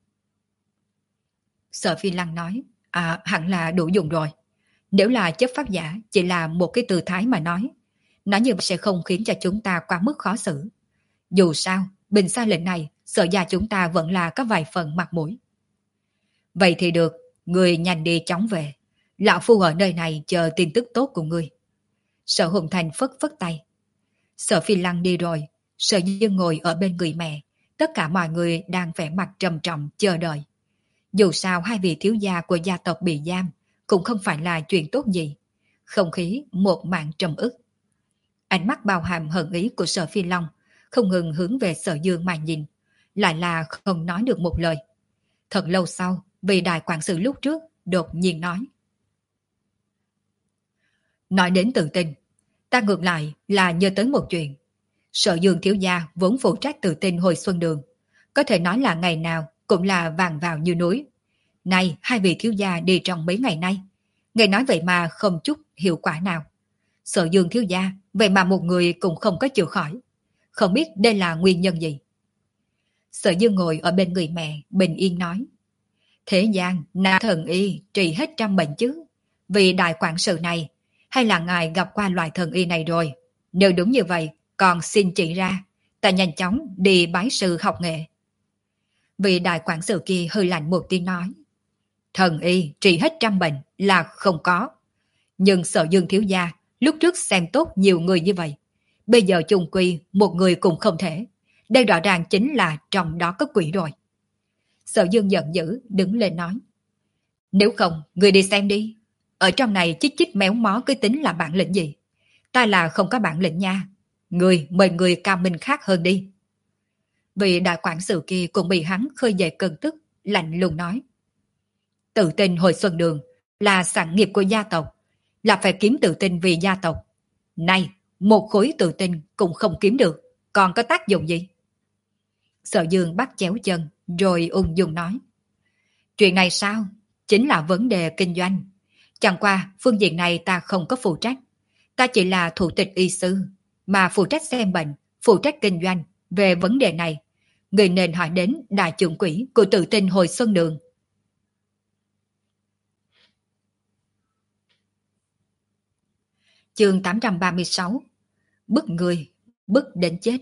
Sở Phi Lăng nói. À, hẳn là đủ dùng rồi. Nếu là chấp pháp giả chỉ là một cái tư thái mà nói, Nói như vậy sẽ không khiến cho chúng ta quá mức khó xử. Dù sao, bình sai lệnh này, Sở gia chúng ta vẫn là có vài phần mặt mũi. Vậy thì được, người nhanh đi chóng về. Lão phu ở nơi này chờ tin tức tốt của ngươi. Sở Hùng Thành phất phất tay. Sở Phi Lăng đi rồi, Sở Dương ngồi ở bên người mẹ. Tất cả mọi người đang vẻ mặt trầm trọng chờ đợi. Dù sao hai vị thiếu gia của gia tộc bị giam cũng không phải là chuyện tốt gì. Không khí một mảng trầm ức. Ánh mắt bao hàm hận ý của Sở Phi Long không ngừng hướng về Sở Dương mà nhìn, lại là không nói được một lời. Thật lâu sau, vị đại quản sự lúc trước đột nhiên nói. Nói đến tự tin, ta ngược lại là nhớ tới một chuyện. Sở Dương thiếu gia vốn phụ trách tự tin hồi xuân đường, có thể nói là ngày nào cũng là vàng vào như núi. Nay hai vị thiếu gia đi trong mấy ngày nay, nghe nói vậy mà không chút hiệu quả nào. Sở Dương thiếu gia, vậy mà một người cũng không có chịu khỏi. Không biết đây là nguyên nhân gì. Sở Dương ngồi ở bên người mẹ, bình yên nói. Thế gian, na thần y trị hết trăm bệnh chứ. Vì đại quản sự này, hay là ngài gặp qua loại thần y này rồi? Nếu đúng như vậy, còn xin chỉ ra, ta nhanh chóng đi bái sư học nghệ. Vì đại quản sự kia hơi lạnh một tiếng nói. Thần y trị hết trăm bệnh là không có. Nhưng Sở Dương thiếu gia lúc trước xem tốt nhiều người như vậy. Bây giờ chung quy một người cũng không thể. Đây rõ ràng chính là trong đó có quỷ rồi. Sở Dương giận dữ đứng lên nói. Nếu không, người đi xem đi. Ở trong này chích chích méo mó cái tính là bản lĩnh gì? Ta là không có bản lĩnh nha. Người mời người cao minh khác hơn đi. Vị đại quản sự kia cũng bị hắn khơi dậy cơn tức, lạnh lùng nói. Tự tin hồi xuân đường là sản nghiệp của gia tộc, là phải kiếm tự tin vì gia tộc. Nay, một khối tự tin cũng không kiếm được, còn có tác dụng gì? Sở Dương bắt chéo chân, rồi ung dung nói. Chuyện này sao? Chính là vấn đề kinh doanh. Chẳng qua, phương diện này ta không có phụ trách. Ta chỉ là thủ tịch y sư, mà phụ trách xem bệnh, phụ trách kinh doanh. Về vấn đề này, người nên hỏi đến đại trưởng quỹ của tự tin hồi xuân đường. Chương tám trăm ba mươi sáu. Bức người, bức đến chết.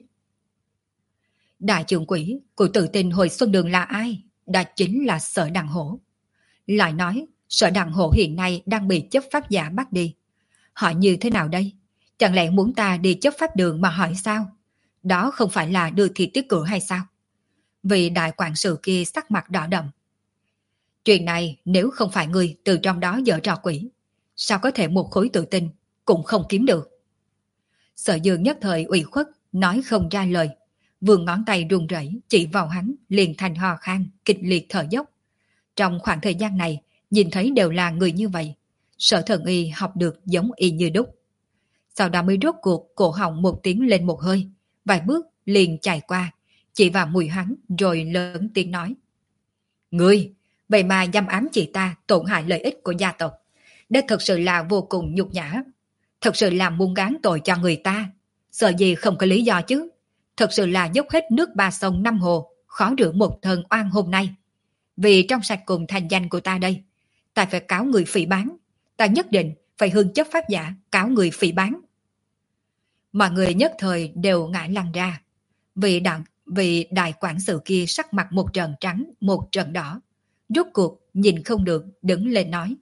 Đại trưởng quỹ của tự tin hồi xuân đường là ai? Đó chính là Sở Đằng Hổ. Lại nói, Sở Đằng Hổ hiện nay đang bị chấp pháp giả bắt đi. Hỏi như thế nào đây? Chẳng lẽ muốn ta đi chấp pháp đường mà hỏi sao? Đó không phải là đưa thịt tiết cửa hay sao? Vì đại quản sự kia sắc mặt đỏ đậm. Chuyện này nếu không phải người từ trong đó dở trò quỷ, sao có thể một khối tự tin cũng không kiếm được? Sở Dương nhất thời ủy khuất, nói không ra lời. Vươn ngón tay run rẩy chỉ vào hắn, liền thành hò khan, kịch liệt thở dốc. Trong khoảng thời gian này, nhìn thấy đều là người như vậy. Sở Thần Y học được giống y như đúc. Sau đó mới rốt cuộc cổ họng một tiếng lên một hơi, vài bước liền chạy qua, chỉ vào mùi hắn rồi lớn tiếng nói. Ngươi, vậy mà dăm ám chị ta tổn hại lợi ích của gia tộc. Đây thật sự là vô cùng nhục nhã. Thật sự là muốn gán tội cho người ta. Sợ gì không có lý do chứ. Thật sự là dốc hết nước ba sông năm hồ, khó rửa một thân oan hôm nay. Vì trong sạch cùng thành danh của ta đây, ta phải cáo người phỉ báng. Ta nhất định phải hưng chấp pháp giả cáo người phỉ báng. Mọi người nhất thời đều ngã lăn ra. Vì, đặng, vì đại quản sự kia sắc mặt một trận trắng, một trận đỏ. Rốt cuộc nhìn không được đứng lên nói.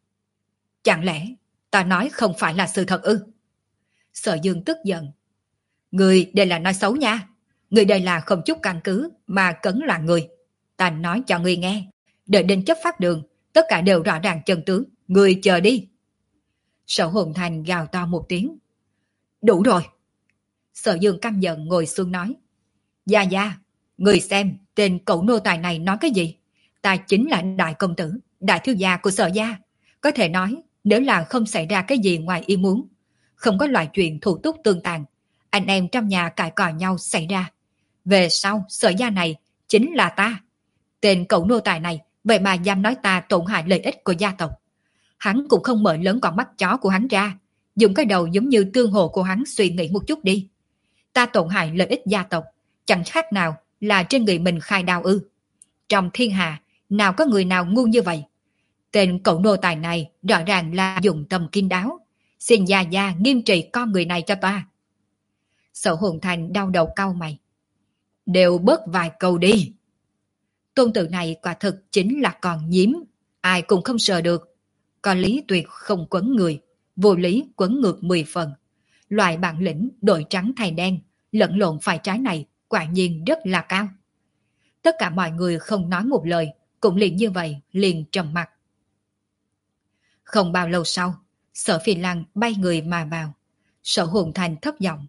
Chẳng lẽ ta nói không phải là sự thật ư? Sở Dương tức giận. Người đây là nói xấu nha. Người đây là không chút căn cứ mà cấn là người. Ta nói cho người nghe. Đợi đến chấp pháp đường, tất cả đều rõ ràng chân tướng. Người chờ đi. Sở Hồn Thành gào to một tiếng. Đủ rồi. Sở Dương căm giận ngồi xuống nói. Gia Gia, người xem tên cậu nô tài này nói cái gì? Ta chính là đại công tử, đại thiếu gia của Sở gia. Có thể nói, nếu là không xảy ra cái gì ngoài ý muốn, không có loại chuyện thủ túc tương tàn, anh em trong nhà cãi cò nhau xảy ra. Về sau, Sở gia này chính là ta. Tên cậu nô tài này, vậy mà dám nói ta tổn hại lợi ích của gia tộc. Hắn cũng không mở lớn con mắt chó của hắn ra, dùng cái đầu giống như tương hồ của hắn suy nghĩ một chút đi. Ta tổn hại lợi ích gia tộc, chẳng khác nào là trên người mình khai đao ư. Trong thiên hạ, nào có người nào ngu như vậy? Tên cậu nô tài này rõ ràng là dùng tâm kín đáo, Xin gia gia nghiêm trị con người này cho ta. Sở Hồn Thành đau đầu cau mày. Đều bớt vài câu đi. Tôn tử này quả thực chính là con nhím, ai cũng không sợ được. Có lý tuyệt không quấn người, vô lý quấn ngược mười phần. Loại bản lĩnh đổi trắng thay đen, lẫn lộn phải trái này quả nhiên rất là cao. Tất cả mọi người không nói một lời, cũng liền như vậy, liền trầm mặc. Không bao lâu sau, Sở Phi Lăng bay người mà vào. Sở Hồn Thành thấp giọng.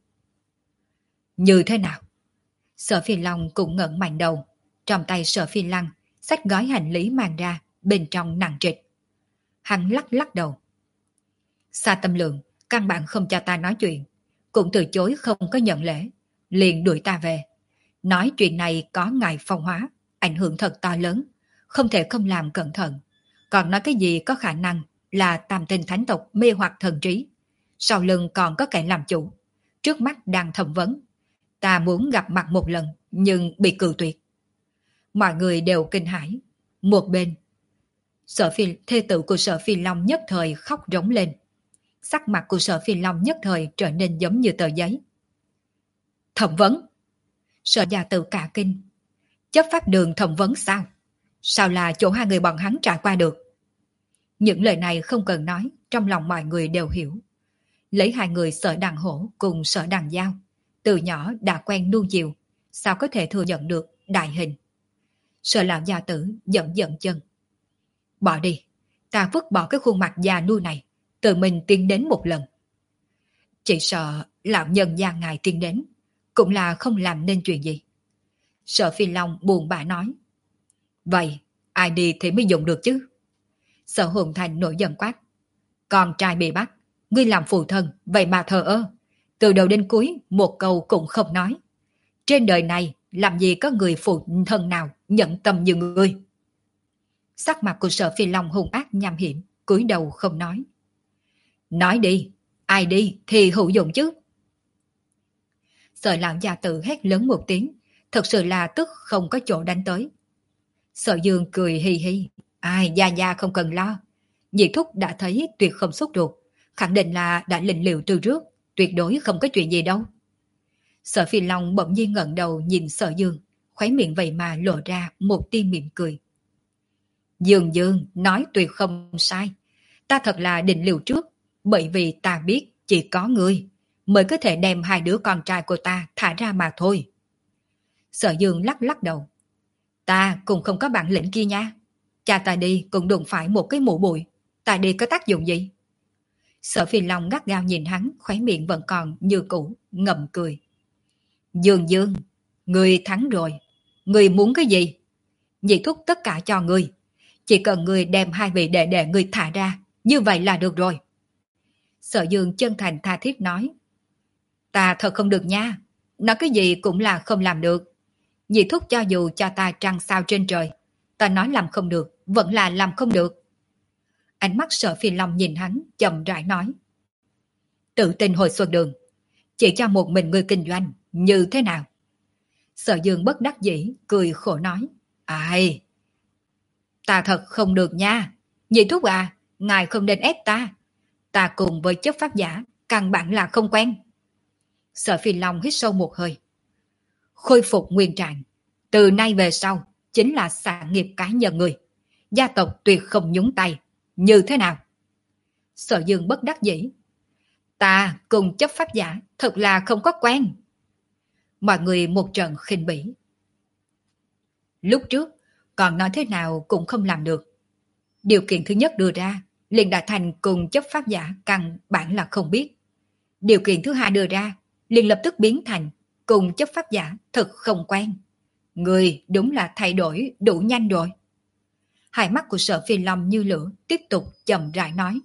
Như thế nào? Sở Phi Long cũng ngẩng mạnh đầu. Trong tay Sở Phi Lăng, xách gói hành lý mang ra, bên trong nặng trịch. Hắn lắc lắc đầu. Xa Tâm Lượng, căn bản không cho ta nói chuyện, cũng từ chối không có nhận lễ, liền đuổi ta về. Nói chuyện này có ngài phong hóa, ảnh hưởng thật to lớn, không thể không làm cẩn thận. Còn nói cái gì có khả năng là tam tinh thánh tộc mê hoặc thần trí. Sau lưng còn có kẻ làm chủ, trước mắt đang thẩm vấn. Ta muốn gặp mặt một lần, nhưng bị cự tuyệt. Mọi người đều kinh hãi. Một bên, Sở Phi, thê tử của Sở Phi Long nhất thời khóc rống lên. Sắc mặt của Sở Phi Long nhất thời trở nên giống như tờ giấy. Thẩm vấn? Sở gia tử cả kinh. Chấp pháp đường thẩm vấn sao? Sao là chỗ hai người bọn hắn trải qua được? Những lời này không cần nói, trong lòng mọi người đều hiểu. Lấy hai người Sở Đằng Hổ cùng Sở Đằng Giao, từ nhỏ đã quen nuông chiều, sao có thể thừa nhận được đại hình? Sở lão gia tử giận giận chân. Bỏ đi, ta vứt bỏ cái khuôn mặt già nuôi này, tự mình tiến đến một lần. Chỉ sợ lão nhân gia ngài tiến đến, cũng là không làm nên chuyện gì. Sở Phi Long buồn bã nói. Vậy, ai đi thì mới dùng được chứ? Sở Hồn Thành nổi giận quát. Con trai bị bắt, ngươi làm phụ thân, vậy mà thờ ơ. Từ đầu đến cuối, một câu cũng không nói. Trên đời này, làm gì có người phụ thân nào nhận tâm như ngươi? Sắc mặt của Sở Phi Long hung ác nham hiểm, cúi đầu không nói. Nói đi, ai đi thì hữu dụng chứ? Sở lão già tự hét lớn một tiếng, thật sự là tức không có chỗ đánh tới. Sở Dương cười hi hi. Ai, gia gia không cần lo. Nhị thúc đã thấy tuyệt không xúc ruột, khẳng định là đã lĩnh liệu từ trước, tuyệt đối không có chuyện gì đâu. Sở Phi Long bỗng nhiên ngẩng đầu nhìn Sở Dương, khóe miệng vậy mà lộ ra một tia mỉm cười. Dương Dương nói tuyệt không sai, ta thật là định liều trước, bởi vì ta biết chỉ có ngươi mới có thể đem hai đứa con trai của ta thả ra mà thôi. Sở Dương lắc lắc đầu. Ta cũng không có bản lĩnh kia nha. Cha ta đi cũng đụng phải một cái mũ bụi, ta đi có tác dụng gì? Sở Phi Long gắt gao nhìn hắn, khóe miệng vẫn còn như cũ, ngậm cười. Dương Dương, ngươi thắng rồi. Ngươi muốn cái gì? Nhị thúc tất cả cho ngươi. Chỉ cần ngươi đem hai vị đệ đệ ngươi thả ra, như vậy là được rồi. Sở Dương chân thành tha thiết nói. Ta thật không được nha. Nói cái gì cũng là không làm được. Nhị thúc cho dù cho ta trăng sao trên trời, ta nói làm không được, vẫn là làm không được. Ánh mắt Sở Phi Long nhìn hắn, chậm rãi nói. Tự tin hồi xuân đường, chỉ cho một mình ngươi kinh doanh, như thế nào? Sở Dương bất đắc dĩ, cười khổ nói. Ai? Ta thật không được nha. Nhị thúc à, ngài không nên ép ta. Ta cùng với chấp pháp giả, căn bản là không quen. Sở Phi Long hít sâu một hơi. Khôi phục nguyên trạng, từ nay về sau, chính là sản nghiệp cá nhân người. Gia tộc tuyệt không nhúng tay. Như thế nào? Sở Dương bất đắc dĩ. Ta cùng chấp pháp giả thật là không có quen. Mọi người một trận khinh bỉ. Lúc trước, còn nói thế nào cũng không làm được. Điều kiện thứ nhất đưa ra, liền đã thành cùng chấp pháp giả căn bản là không biết. Điều kiện thứ hai đưa ra, liền lập tức biến thành cùng chấp pháp giả thật không quen. Người đúng là thay đổi đủ nhanh rồi. Hai mắt của Sở Phi Long như lửa, tiếp tục chậm rãi nói.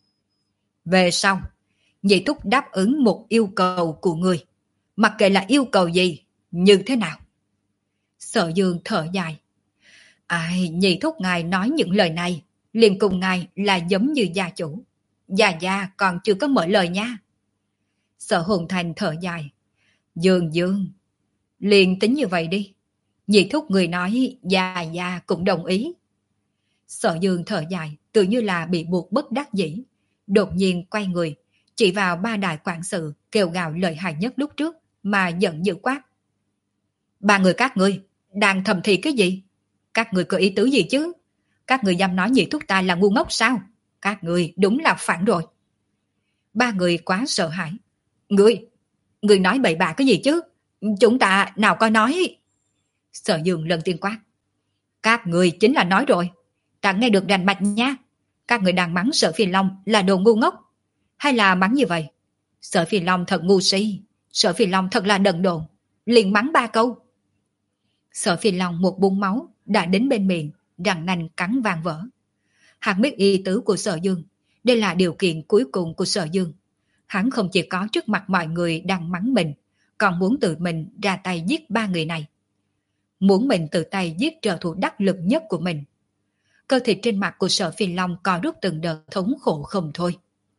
Về sau, nhị thúc đáp ứng một yêu cầu của người. Mặc kệ là yêu cầu gì, như thế nào? Sở Dương thở dài. Ai, nhị thúc ngài nói những lời này, liền cùng ngài là giống như gia chủ. Gia gia còn chưa có mở lời nha. Sở Hồn Thành thở dài. Dương Dương, liền tính như vậy đi. Nhị thúc người nói gia gia cũng đồng ý. Sở Dương thở dài, tự như là bị buộc bất đắc dĩ. Đột nhiên quay người, chỉ vào ba đại quản sự kêu gào lợi hại nhất lúc trước mà giận dữ quát. Ba người các ngươi đang thầm thì cái gì? Các người có ý tứ gì chứ? Các người dám nói nhị thúc ta là ngu ngốc sao? Các người đúng là phản rồi. Ba người quá sợ hãi. Ngươi, ngươi nói bậy bạ cái gì chứ? Chúng ta nào có nói. Sở Dương lần tiên quát. Các người chính là nói rồi. Ta nghe được rành mạch nha. Các người đang mắng Sở Phi Long là đồ ngu ngốc. Hay là mắng như vậy? Sở Phi Long thật ngu si. Sở Phi Long thật là đần độn. Liền mắng ba câu. Sở Phi Long một búng máu đã đến bên miệng, răng nanh cắn vang vỡ. Hắn biết ý tứ của Sở Dương. Đây là điều kiện cuối cùng của Sở Dương. Hắn không chỉ có trước mặt mọi người đang mắng mình, còn muốn tự mình ra tay giết ba người này. Muốn mình tự tay giết trợ thủ đắc lực nhất của mình. Cơ thịt trên mặt của Sở Phi Long co rút từng đợt thống khổ không thôi.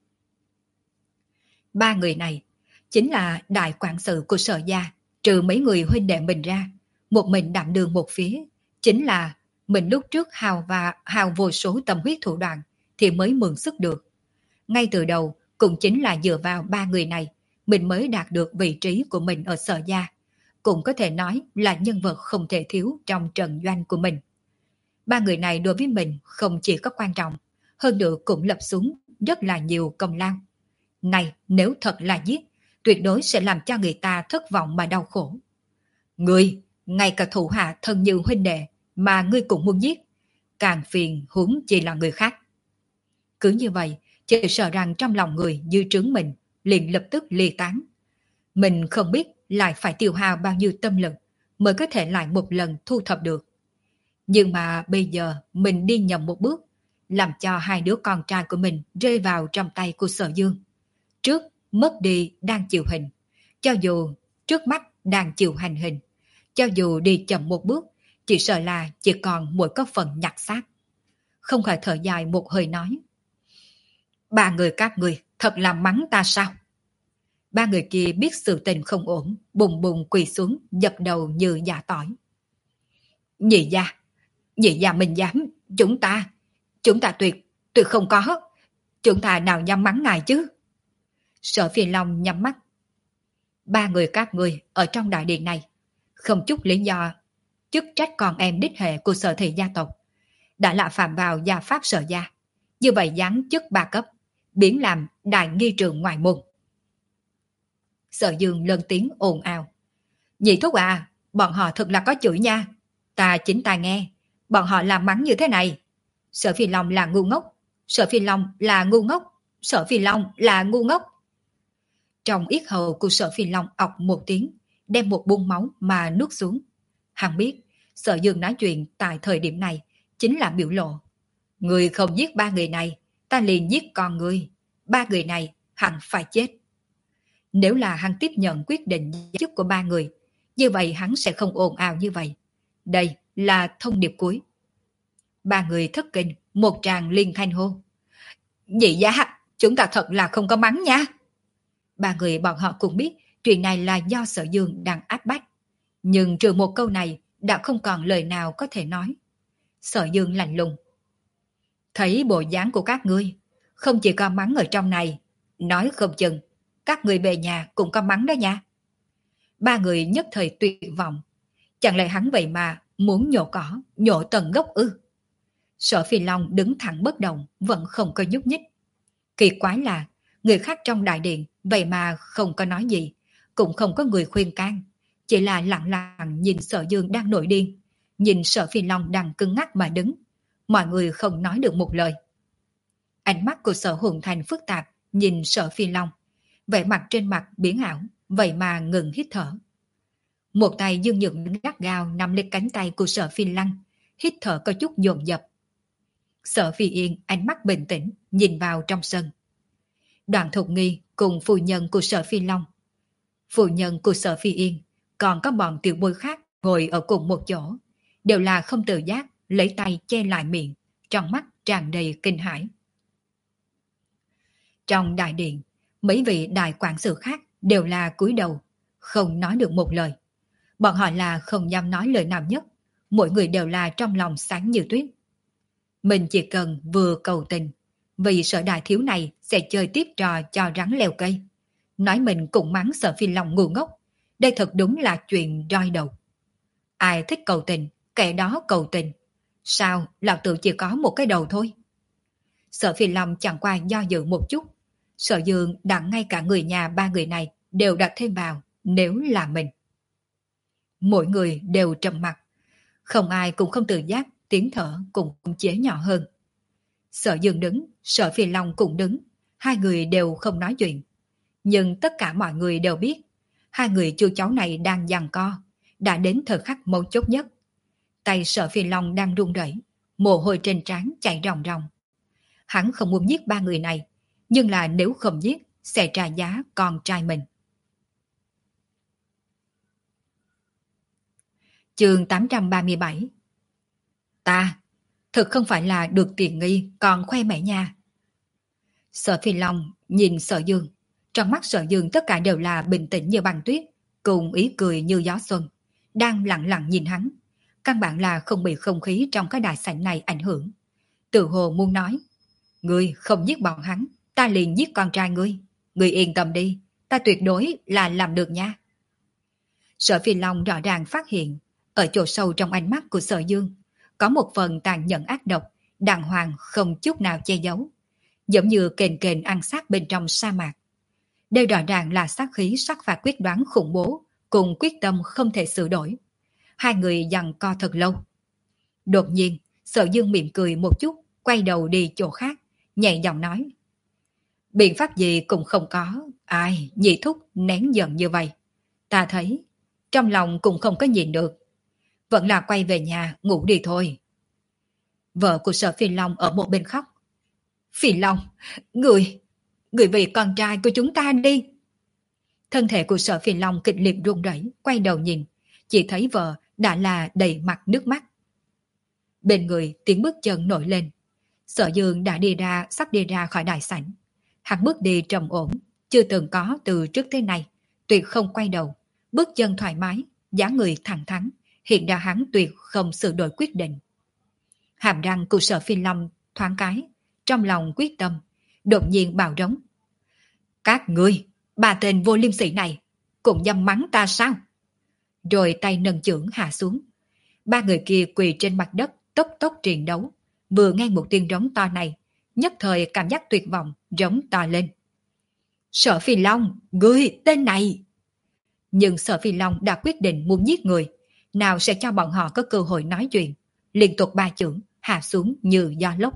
Ba người này chính là đại quản sự của Sở gia, trừ mấy người huynh đệ mình ra, một mình đảm đương một phía, chính là mình lúc trước hào và hào vô số tâm huyết thủ đoạn thì mới mượn sức được. Ngay từ đầu cũng chính là dựa vào ba người này mình mới đạt được vị trí của mình ở Sở gia, cũng có thể nói là nhân vật không thể thiếu trong trận doanh của mình. Ba người này đối với mình không chỉ có quan trọng, hơn nữa cũng lập xuống rất là nhiều công lao. Này, nếu thật là giết, tuyệt đối sẽ làm cho người ta thất vọng mà đau khổ. Ngươi, ngay cả thủ hạ thân như huynh đệ mà ngươi cũng muốn giết, càng phiền huống chỉ là người khác. Cứ như vậy, chỉ sợ rằng trong lòng người dư trướng mình liền lập tức ly tán. Mình không biết lại phải tiêu hao bao nhiêu tâm lực mới có thể lại một lần thu thập được. Nhưng mà bây giờ mình đi nhầm một bước, làm cho hai đứa con trai của mình rơi vào trong tay của Sở Dương. Trước mất đi đang chịu hình, cho dù trước mắt đang chịu hành hình, cho dù đi chậm một bước, chỉ sợ là chỉ còn mỗi có phần nhặt xác. Không khỏi thở dài một hơi nói. Ba người các người thật là mắng ta sao? Ba người kia biết sự tình không ổn, bùng bùng quỳ xuống, dập đầu như giả tỏi. Nhị gia, nhị gia mình dám, chúng ta, chúng ta tuyệt, tuyệt không có, chúng ta nào dám mắng ngài chứ? Sở Phi Long nhắm mắt. Ba người các người ở trong đại điện này, không chút lý do, chức trách con em đích hệ của Sở thị gia tộc, đã là phạm vào gia pháp Sở gia, như vậy giáng chức ba cấp, biến làm đại nghi trường ngoại môn. Sở Dương lớn tiếng ồn ào. Nhị thúc à, bọn họ thật là có chửi nha. Ta chính tai nghe, bọn họ làm mắng như thế này. Sở Phi Long là ngu ngốc, Sở Phi Long là ngu ngốc, Sở Phi Long là ngu ngốc. Trong yết hầu của Sở Phi Long ọc một tiếng, đem một bung máu mà nuốt xuống. Hắn biết, Sở Dương nói chuyện tại thời điểm này chính là biểu lộ. Người không giết ba người này, ta liền giết con người. Ba người này hẳn phải chết. Nếu là hắn tiếp nhận quyết định chức của ba người, như vậy hắn sẽ không ồn ào như vậy. Đây là thông điệp cuối. Ba người thất kinh, một tràng liên thanh hô. Nhị gia, chúng ta thật là không có mắng nha. Ba người bọn họ cũng biết chuyện này là do Sở Dương đang áp bách. Nhưng trừ một câu này đã không còn lời nào có thể nói. Sở Dương lạnh lùng. Thấy bộ dáng của các ngươi, không chỉ có mắng ở trong này, nói không chừng, các người về nhà cũng có mắng đó nha. Ba người nhất thời tuyệt vọng. Chẳng lẽ hắn vậy mà muốn nhổ cỏ, nhổ tận gốc ư? Sở Phi Long đứng thẳng bất động, vẫn không có nhúc nhích. Kỳ quái là, người khác trong đại điện vậy mà không có nói gì, cũng không có người khuyên can, chỉ là lặng lặng nhìn Sở Dương đang nổi điên, nhìn Sở Phi Long đang cứng ngắc mà đứng. Mọi người không nói được một lời. Ánh mắt của Sở Hùng Thành phức tạp nhìn Sở Phi Long, vẻ mặt trên mặt biến ảo, vậy mà ngừng hít thở. Một tay Dương Nhược gắt gao nắm lấy cánh tay của Sở Phi Lăng, hít thở có chút dồn dập. Sở Phi Yên ánh mắt bình tĩnh nhìn vào trong sân. Đoàn Thục Nghi cùng phu nhân của Sở Phi Long, phu nhân của Sở Phi Yên, còn có bọn tiểu bối khác ngồi ở cùng một chỗ, đều là không tự giác lấy tay che lại miệng, trong mắt tràn đầy kinh hãi. Trong đại điện, mấy vị đại quản sự khác đều là cúi đầu, không nói được một lời. Bọn họ là không dám nói lời nào nhất, mỗi người đều là trong lòng sáng như tuyết. Mình chỉ cần vừa cầu tình, vì sợ đại thiếu này sẽ chơi tiếp trò cho rắn leo cây. Nói mình cũng mắng Sở Phi Long ngu ngốc. Đây thật đúng là chuyện roi đầu. Ai thích cầu tình, kẻ đó cầu tình. Sao, lão tử chỉ có một cái đầu thôi? Sở Phi Long chẳng qua do dự một chút. Sở Dương đã ngay cả người nhà ba người này đều đặt thêm vào nếu là mình. Mỗi người đều trầm mặc. Không ai cũng không tự giác, tiếng thở cũng chế nhỏ hơn. Sở Dương đứng, Sở Phi Long cũng đứng. Hai người đều không nói chuyện. Nhưng tất cả mọi người đều biết hai người chú cháu này đang giằng co, đã đến thời khắc mấu chốt nhất. Tay Sở Phi Long đang run rẩy, mồ hôi trên trán chảy ròng ròng. Hắn không muốn giết ba người này, nhưng là nếu không giết sẽ trả giá con trai mình. Chương tám trăm ba mươi bảy. Ta, thực không phải là được tiền nghi còn khoe mẽ nha. Sở Phi Long nhìn Sở Dương, trong mắt Sở Dương tất cả đều là bình tĩnh như băng tuyết, cùng ý cười như gió xuân, đang lặng lặng nhìn hắn. Căn bản là không bị không khí trong cái đại sảnh này ảnh hưởng. Tự hồ muốn nói, ngươi không giết bọn hắn, ta liền giết con trai ngươi. Ngươi yên tâm đi, ta tuyệt đối là làm được nha. Sở Phi Long rõ ràng phát hiện, ở chỗ sâu trong ánh mắt của Sở Dương, có một phần tàn nhẫn ác độc, đàng hoàng không chút nào che giấu. Giống như kền kền ăn sát bên trong sa mạc. Đây rõ ràng là sát khí sắc phạt quyết đoán khủng bố, cùng quyết tâm không thể sửa đổi. Hai người giằng co thật lâu. Đột nhiên, Sở Dương mỉm cười một chút, quay đầu đi chỗ khác, nhẹ giọng nói. Biện pháp gì cũng không có, ai, nhị thúc nén giận như vậy. Ta thấy, trong lòng cũng không có nhìn được. Vẫn là quay về nhà, ngủ đi thôi. Vợ của Sở Phi Long ở một bên khóc. Phi Long, người, người vì con trai của chúng ta đi. Thân thể của Sở Phi Long kịch liệt run rẩy, quay đầu nhìn, chỉ thấy vợ đã là đầy mặt nước mắt. Bên người tiếng bước chân nổi lên. Sở Dương đã đi ra, sắp đi ra khỏi đại sảnh. Hắn bước đi trầm ổn, chưa từng có từ trước thế này, tuyệt không quay đầu, bước chân thoải mái, dáng người thẳng thắn, hiện ra hắn tuyệt không sửa đổi quyết định. Hàm răng của Sở Phi Long thoáng cái, trong lòng quyết tâm, đột nhiên bạo rống. Các ngươi, ba tên vô liêm sỉ này, cũng dám mắng ta sao? Rồi tay nâng chưởng hạ xuống. Ba người kia quỳ trên mặt đất, tốc tốc chiến đấu. Vừa nghe một tiếng rống to này, nhất thời cảm giác tuyệt vọng, rống to lên. Sở Phi Long, ngươi tên này! Nhưng Sở Phi Long đã quyết định muốn giết người, nào sẽ cho bọn họ có cơ hội nói chuyện. Liên tục ba chưởng hạ xuống như gió lốc.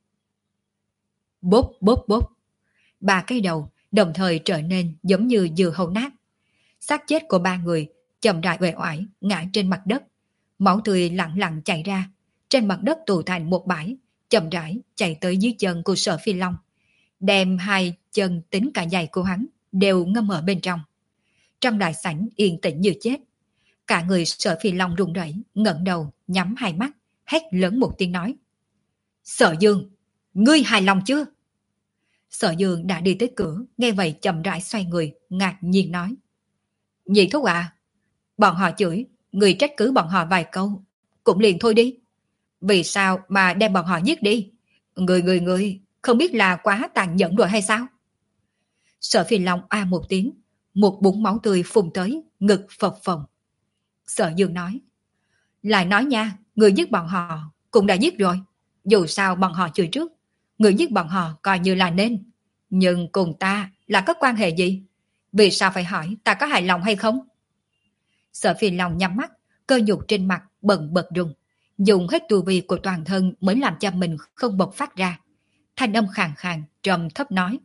Bốp bốp bốp. Ba cái đầu đồng thời trở nên giống như dừa hầu nát. Xác chết của ba người chậm rãi uể oải ngã trên mặt đất. Máu tươi lặng lặng chảy ra. Trên mặt đất tụ thành một bãi, chậm rãi chạy tới dưới chân của Sở Phi Long. Đem hai chân tính cả giày của hắn đều ngâm ở bên trong. Trong đại sảnh yên tĩnh như chết. Cả người Sở Phi Long run rẩy, ngẩng đầu, nhắm hai mắt, hét lớn một tiếng nói. Sở Dương, ngươi hài lòng chưa? Sở Dương đã đi tới cửa, nghe vậy chậm rãi xoay người, ngạc nhiên nói. Nhị thúc à, bọn họ chửi, người trách cứ bọn họ vài câu, cũng liền thôi đi. Vì sao mà đem bọn họ giết đi? Người người người, không biết là quá tàn nhẫn rồi hay sao? Sở Phi Long a một tiếng, một búng máu tươi phun tới, ngực phập phồng. Sở Dương nói. Lại nói nha, người giết bọn họ cũng đã giết rồi. Dù sao bọn họ chửi trước, người giết bọn họ coi như là nên. Nhưng cùng ta là có quan hệ gì? Vì sao phải hỏi ta có hài lòng hay không? Sở Phi Long nhắm mắt, cơ nhục trên mặt bần bật rung, dùng hết tu vi của toàn thân mới làm cho mình không bộc phát ra. Thanh âm khàn khàn, trầm thấp nói.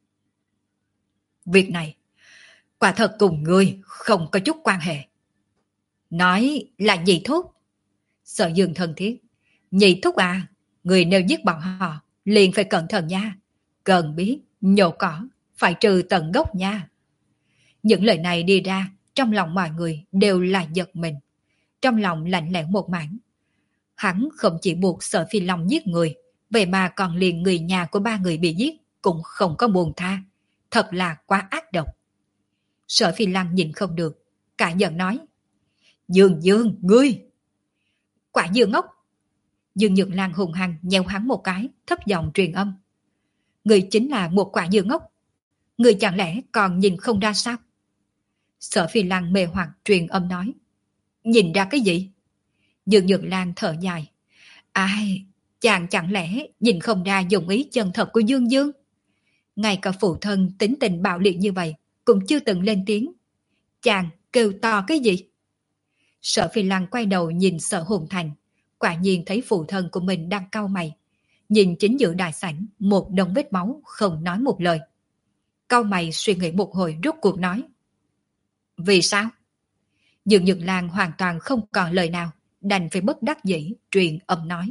Việc này, quả thật cùng ngươi không có chút quan hệ. Nói là nhị thúc. Sở Dương thân thiết. Nhị thúc à, người nếu giết bọn họ, liền phải cẩn thận nha. Cần biết, nhổ cỏ, phải trừ tận gốc nha. Những lời này đi ra, trong lòng mọi người đều là giật mình. Trong lòng lạnh lẽo một mảng. Hắn không chỉ buộc Sở Phi Long giết người, vậy mà còn liền người nhà của ba người bị giết, cũng không có buồn tha. Thật là quá ác độc. Sở Phi Long nhìn không được, cả giận nói. Dương Dương, ngươi! Quả Dương ngốc! Dương Nhược Lan hùng hăng nheo hắn một cái, thấp giọng truyền âm. Người chính là một quả dưa ngốc. Người chẳng lẽ còn nhìn không ra sao? Sở Phi Lăng mê hoặc truyền âm nói. Nhìn ra cái gì? Dương Nhược Lan thở dài. Ai, chàng chẳng lẽ nhìn không ra dụng ý chân thật của Dương Dương? Ngay cả phụ thân tính tình bạo liệt như vậy cũng chưa từng lên tiếng. Chàng kêu to cái gì? Sở Phi Lăng quay đầu nhìn Sở Hồn Thành, quả nhiên thấy phụ thân của mình đang cau mày. Nhìn chính giữa đại sảnh một đống vết máu, không nói một lời. Cau mày suy nghĩ một hồi, rốt cuộc nói. Vì sao? Dương Nhược Lan hoàn toàn không còn lời nào, đành phải bất đắc dĩ truyền âm nói.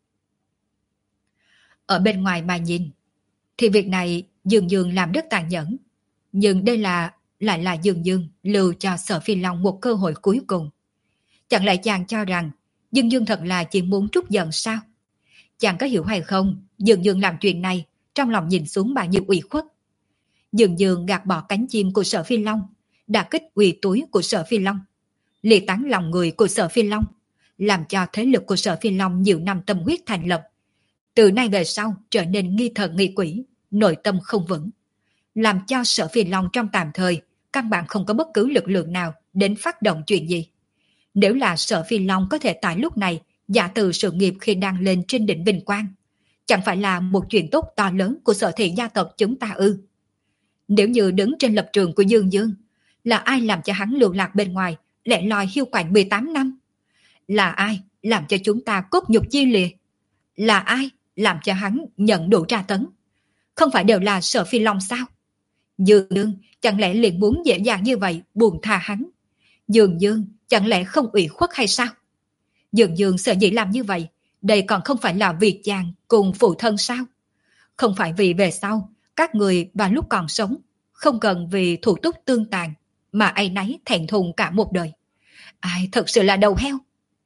Ở bên ngoài mà nhìn thì việc này Dương Dương làm rất tàn nhẫn, nhưng đây là lại là Dương Dương lưu cho Sở Phi Long một cơ hội cuối cùng. Chẳng lẽ chàng cho rằng Dương Dương thật là chỉ muốn trút giận sao? Chàng có hiểu hay không, Dương Dương làm chuyện này trong lòng nhìn xuống bao nhiêu ủy khuất. Dương Dương gạt bỏ cánh chim của Sở Phi Long, đả kích uy túi của Sở Phi Long, lìa tán lòng người của Sở Phi Long, làm cho thế lực của Sở Phi Long nhiều năm tâm huyết thành lập từ nay về sau trở nên nghi thần nghi quỷ, nội tâm không vững, làm cho Sở Phi Long trong tạm thời căn bản không có bất cứ lực lượng nào đến phát động chuyện gì. Nếu là Sở Phi Long có thể tại lúc này giả từ sự nghiệp khi đang lên trên đỉnh vinh quang, chẳng phải là một chuyện tốt to lớn của Sở thị gia tộc chúng ta ư? Nếu như đứng trên lập trường của Dương Dương, là ai làm cho hắn lưu lạc bên ngoài, lẻ loi hiu quạnh mười tám năm? Là ai làm cho chúng ta cốt nhục chia lìa? Là ai làm cho hắn nhận đủ tra tấn? Không phải đều là Sở Phi Long sao? Dương Dương chẳng lẽ liền muốn dễ dàng như vậy buông tha hắn? Dương Dương chẳng lẽ không ủy khuất hay sao? Dương Dương sợ dĩ làm như vậy, đây còn không phải là vì chàng cùng phụ thân sao? Không phải vì về sau các người vào lúc còn sống không cần vì thủ túc tương tàn mà áy náy thẹn thùng cả một đời. Ai thật sự là đầu heo.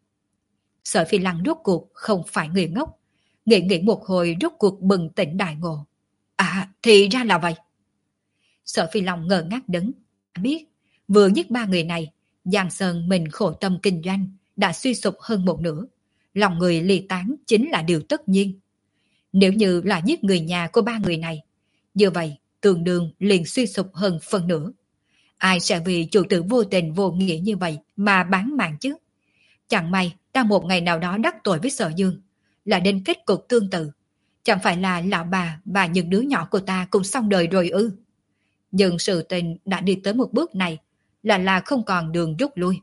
Sở Phi Lăng rốt cuộc không phải người ngốc, nghĩ nghĩ một hồi rốt cuộc bừng tỉnh đại ngộ. À, thì ra là vậy. Sở Phi Long ngơ ngác đứng, biết vừa giết ba người này, Giang Sơn mình khổ tâm kinh doanh đã suy sụp hơn một nửa, lòng người ly tán chính là điều tất nhiên. Nếu như là giết người nhà của ba người này, như vậy tương đương liền suy sụp hơn phần nửa. Ai sẽ vì chủ tử vô tình vô nghĩa như vậy mà bán mạng chứ? Chẳng may ta một ngày nào đó đắc tội với Sở Dương, là đến kết cục tương tự, chẳng phải là lão bà và những đứa nhỏ của ta cũng xong đời rồi ư? Nhưng sự tình đã đi tới một bước này là là không còn đường rút lui.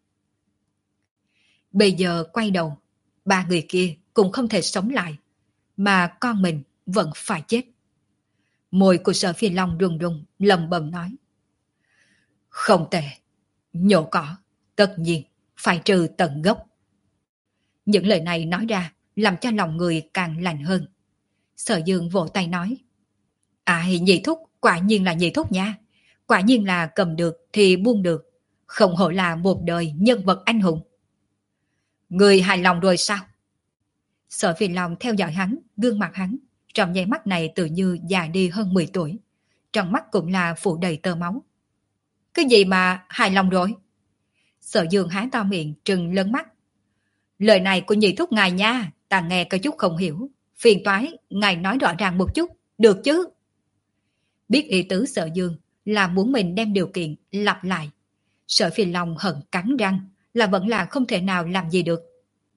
Bây giờ quay đầu, ba người kia cũng không thể sống lại, mà con mình vẫn phải chết. Môi của Sở Phi Long run run lầm bầm nói. Không tệ, nhổ cỏ, tất nhiên phải trừ tận gốc. Những lời này nói ra làm cho lòng người càng lạnh hơn. Sở Dương vỗ tay nói. Ai, nhị thúc, quả nhiên là nhị thúc nha. Quả nhiên là cầm được thì buông được. Không hổ là một đời nhân vật anh hùng. Người hài lòng rồi sao? Sở Phi Long theo dõi hắn, gương mặt hắn trong nháy mắt này tự như già đi hơn mười tuổi. Trong mắt cũng là phủ đầy tơ máu. Cái gì mà hài lòng rồi? Sở Dương há to miệng trừng lớn mắt. Lời này của nhị thúc ngài nha, ta nghe có chút không hiểu. Phiền toái, ngài nói rõ ràng một chút, được chứ? Biết ý tứ Sở Dương là muốn mình đem điều kiện lặp lại. Sở Phi Long hận cắn răng là vẫn là không thể nào làm gì được.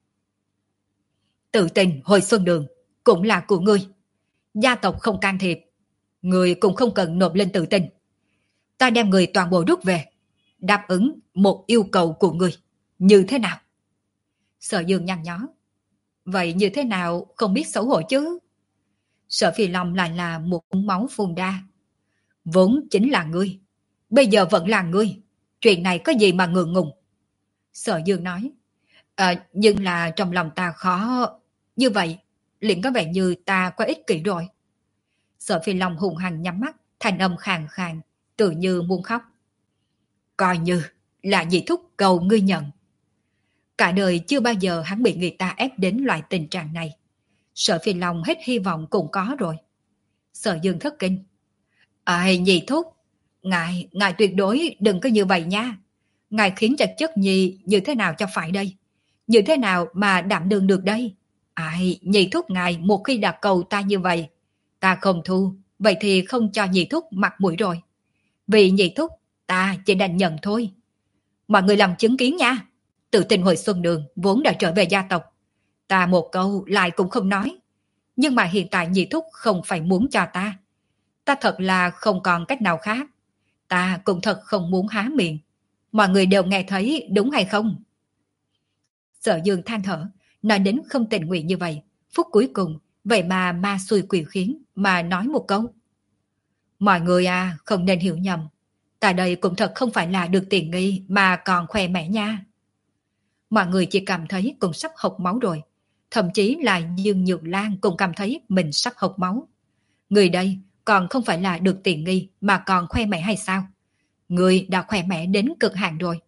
Tự tình hồi xuân đường cũng là của ngươi. Gia tộc không can thiệp, ngươi cũng không cần nộp lên tự tình. Ta đem người toàn bộ rút về, đáp ứng một yêu cầu của ngươi. Như thế nào? Sở Dương nhăn nhó. Vậy như thế nào không biết xấu hổ chứ? Sở Phi Long lại là một ống máu phun ra. Vốn chính là ngươi, bây giờ vẫn là ngươi. Chuyện này có gì mà ngượng ngùng? Sở Dương nói. À, nhưng là trong lòng ta khó. Như vậy, liền có vẻ như ta quá ích kỷ rồi. Sở Phi Long hùng hăng nhắm mắt, thanh âm khàn khàn, tự như muốn khóc. Coi như là nhị thúc cầu ngươi nhận. Cả đời chưa bao giờ hắn bị người ta ép đến loại tình trạng này. Sở Phi Long hết hy vọng cũng có rồi. Sở Dương thất kinh. Ai nhị thúc, ngài, ngài tuyệt đối đừng có như vậy nha. Ngài khiến cho chất nhi như thế nào cho phải đây? Như thế nào mà đảm đương được đây? Ai, nhị thúc ngài một khi đã cầu ta như vậy, Ta không thu, vậy thì không cho nhị thúc mặt mũi rồi. Vì nhị thúc, ta chỉ đành nhận thôi. Mọi người làm chứng kiến nha. Tự tình hồi xuân đường vốn đã trở về gia tộc. Ta một câu lại cũng không nói. Nhưng mà hiện tại nhị thúc không phải muốn cho ta. Ta thật là không còn cách nào khác. Ta cũng thật không muốn há miệng. Mọi người đều nghe thấy đúng hay không? Sở Dương than thở, nói đến không tình nguyện như vậy. Phút cuối cùng, vậy mà ma xui quỷ khiến mà nói một câu. Mọi người à, không nên hiểu nhầm. Ta đây cũng thật không phải là được tiền nghi mà còn khoe mẽ nha. Mọi người chỉ cảm thấy cũng sắp hộc máu rồi. Thậm chí là Dương Nhược Lan cũng cảm thấy mình sắp hộc máu. Người đây còn không phải là được tiền nghi mà còn khoe mẽ hay sao? Người đã khoe mẽ đến cực hạn rồi.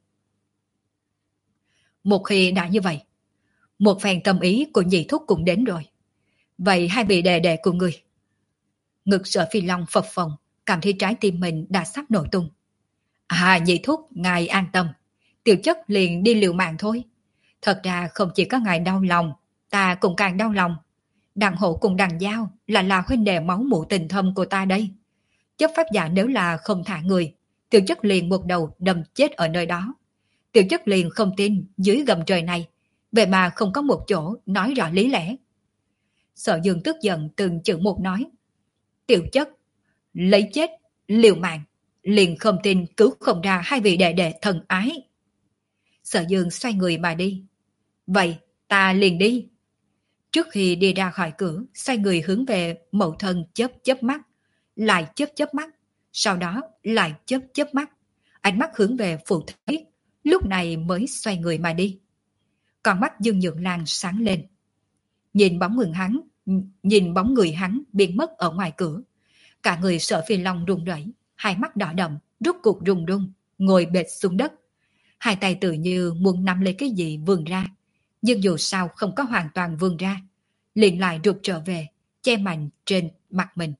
Một khi đã như vậy, một phen tâm ý của nhị thúc cũng đến rồi. Vậy hai vị đệ đệ của người. Ngực Sở Phi Long phập phồng, cảm thấy trái tim mình đã sắp nổ tung. À, nhị thúc, ngài an tâm. Tiểu chất liền đi liều mạng thôi. Thật ra không chỉ có ngài đau lòng, ta cũng càng đau lòng. Đằng Hổ cùng đằng Giao là là huynh đệ máu mủ tình thâm của ta đây. Chấp pháp giả nếu là không thả người, tiểu chất liền một đầu đâm chết ở nơi đó. Tiểu chất liền không tin dưới gầm trời này, vậy mà không có một chỗ nói rõ lý lẽ. Sở Dương tức giận từng chữ một nói. Tiểu chất, lấy chết, liều mạng, liền không tin cứu không ra hai vị đệ đệ thần ái. Sở Dương xoay người mà đi. Vậy, ta liền đi. Trước khi đi ra khỏi cửa, xoay người hướng về mẫu thân chớp chớp mắt, lại chớp chớp mắt, sau đó lại chớp chớp mắt, ánh mắt hướng về phụ thuyết, lúc này mới xoay người mà đi. Con mắt Dương Nhượng Lan sáng lên. Nhìn bóng người hắn, nhìn bóng người hắn biến mất ở ngoài cửa. Cả người Sở Phi Long run rẩy, hai mắt đỏ đậm, rút cuộc run run, ngồi bệt xuống đất. Hai tay tự như muốn nắm lấy cái gì vươn ra, nhưng dù sao không có hoàn toàn vươn ra, liền lại rụt trở về, che mạnh trên mặt mình.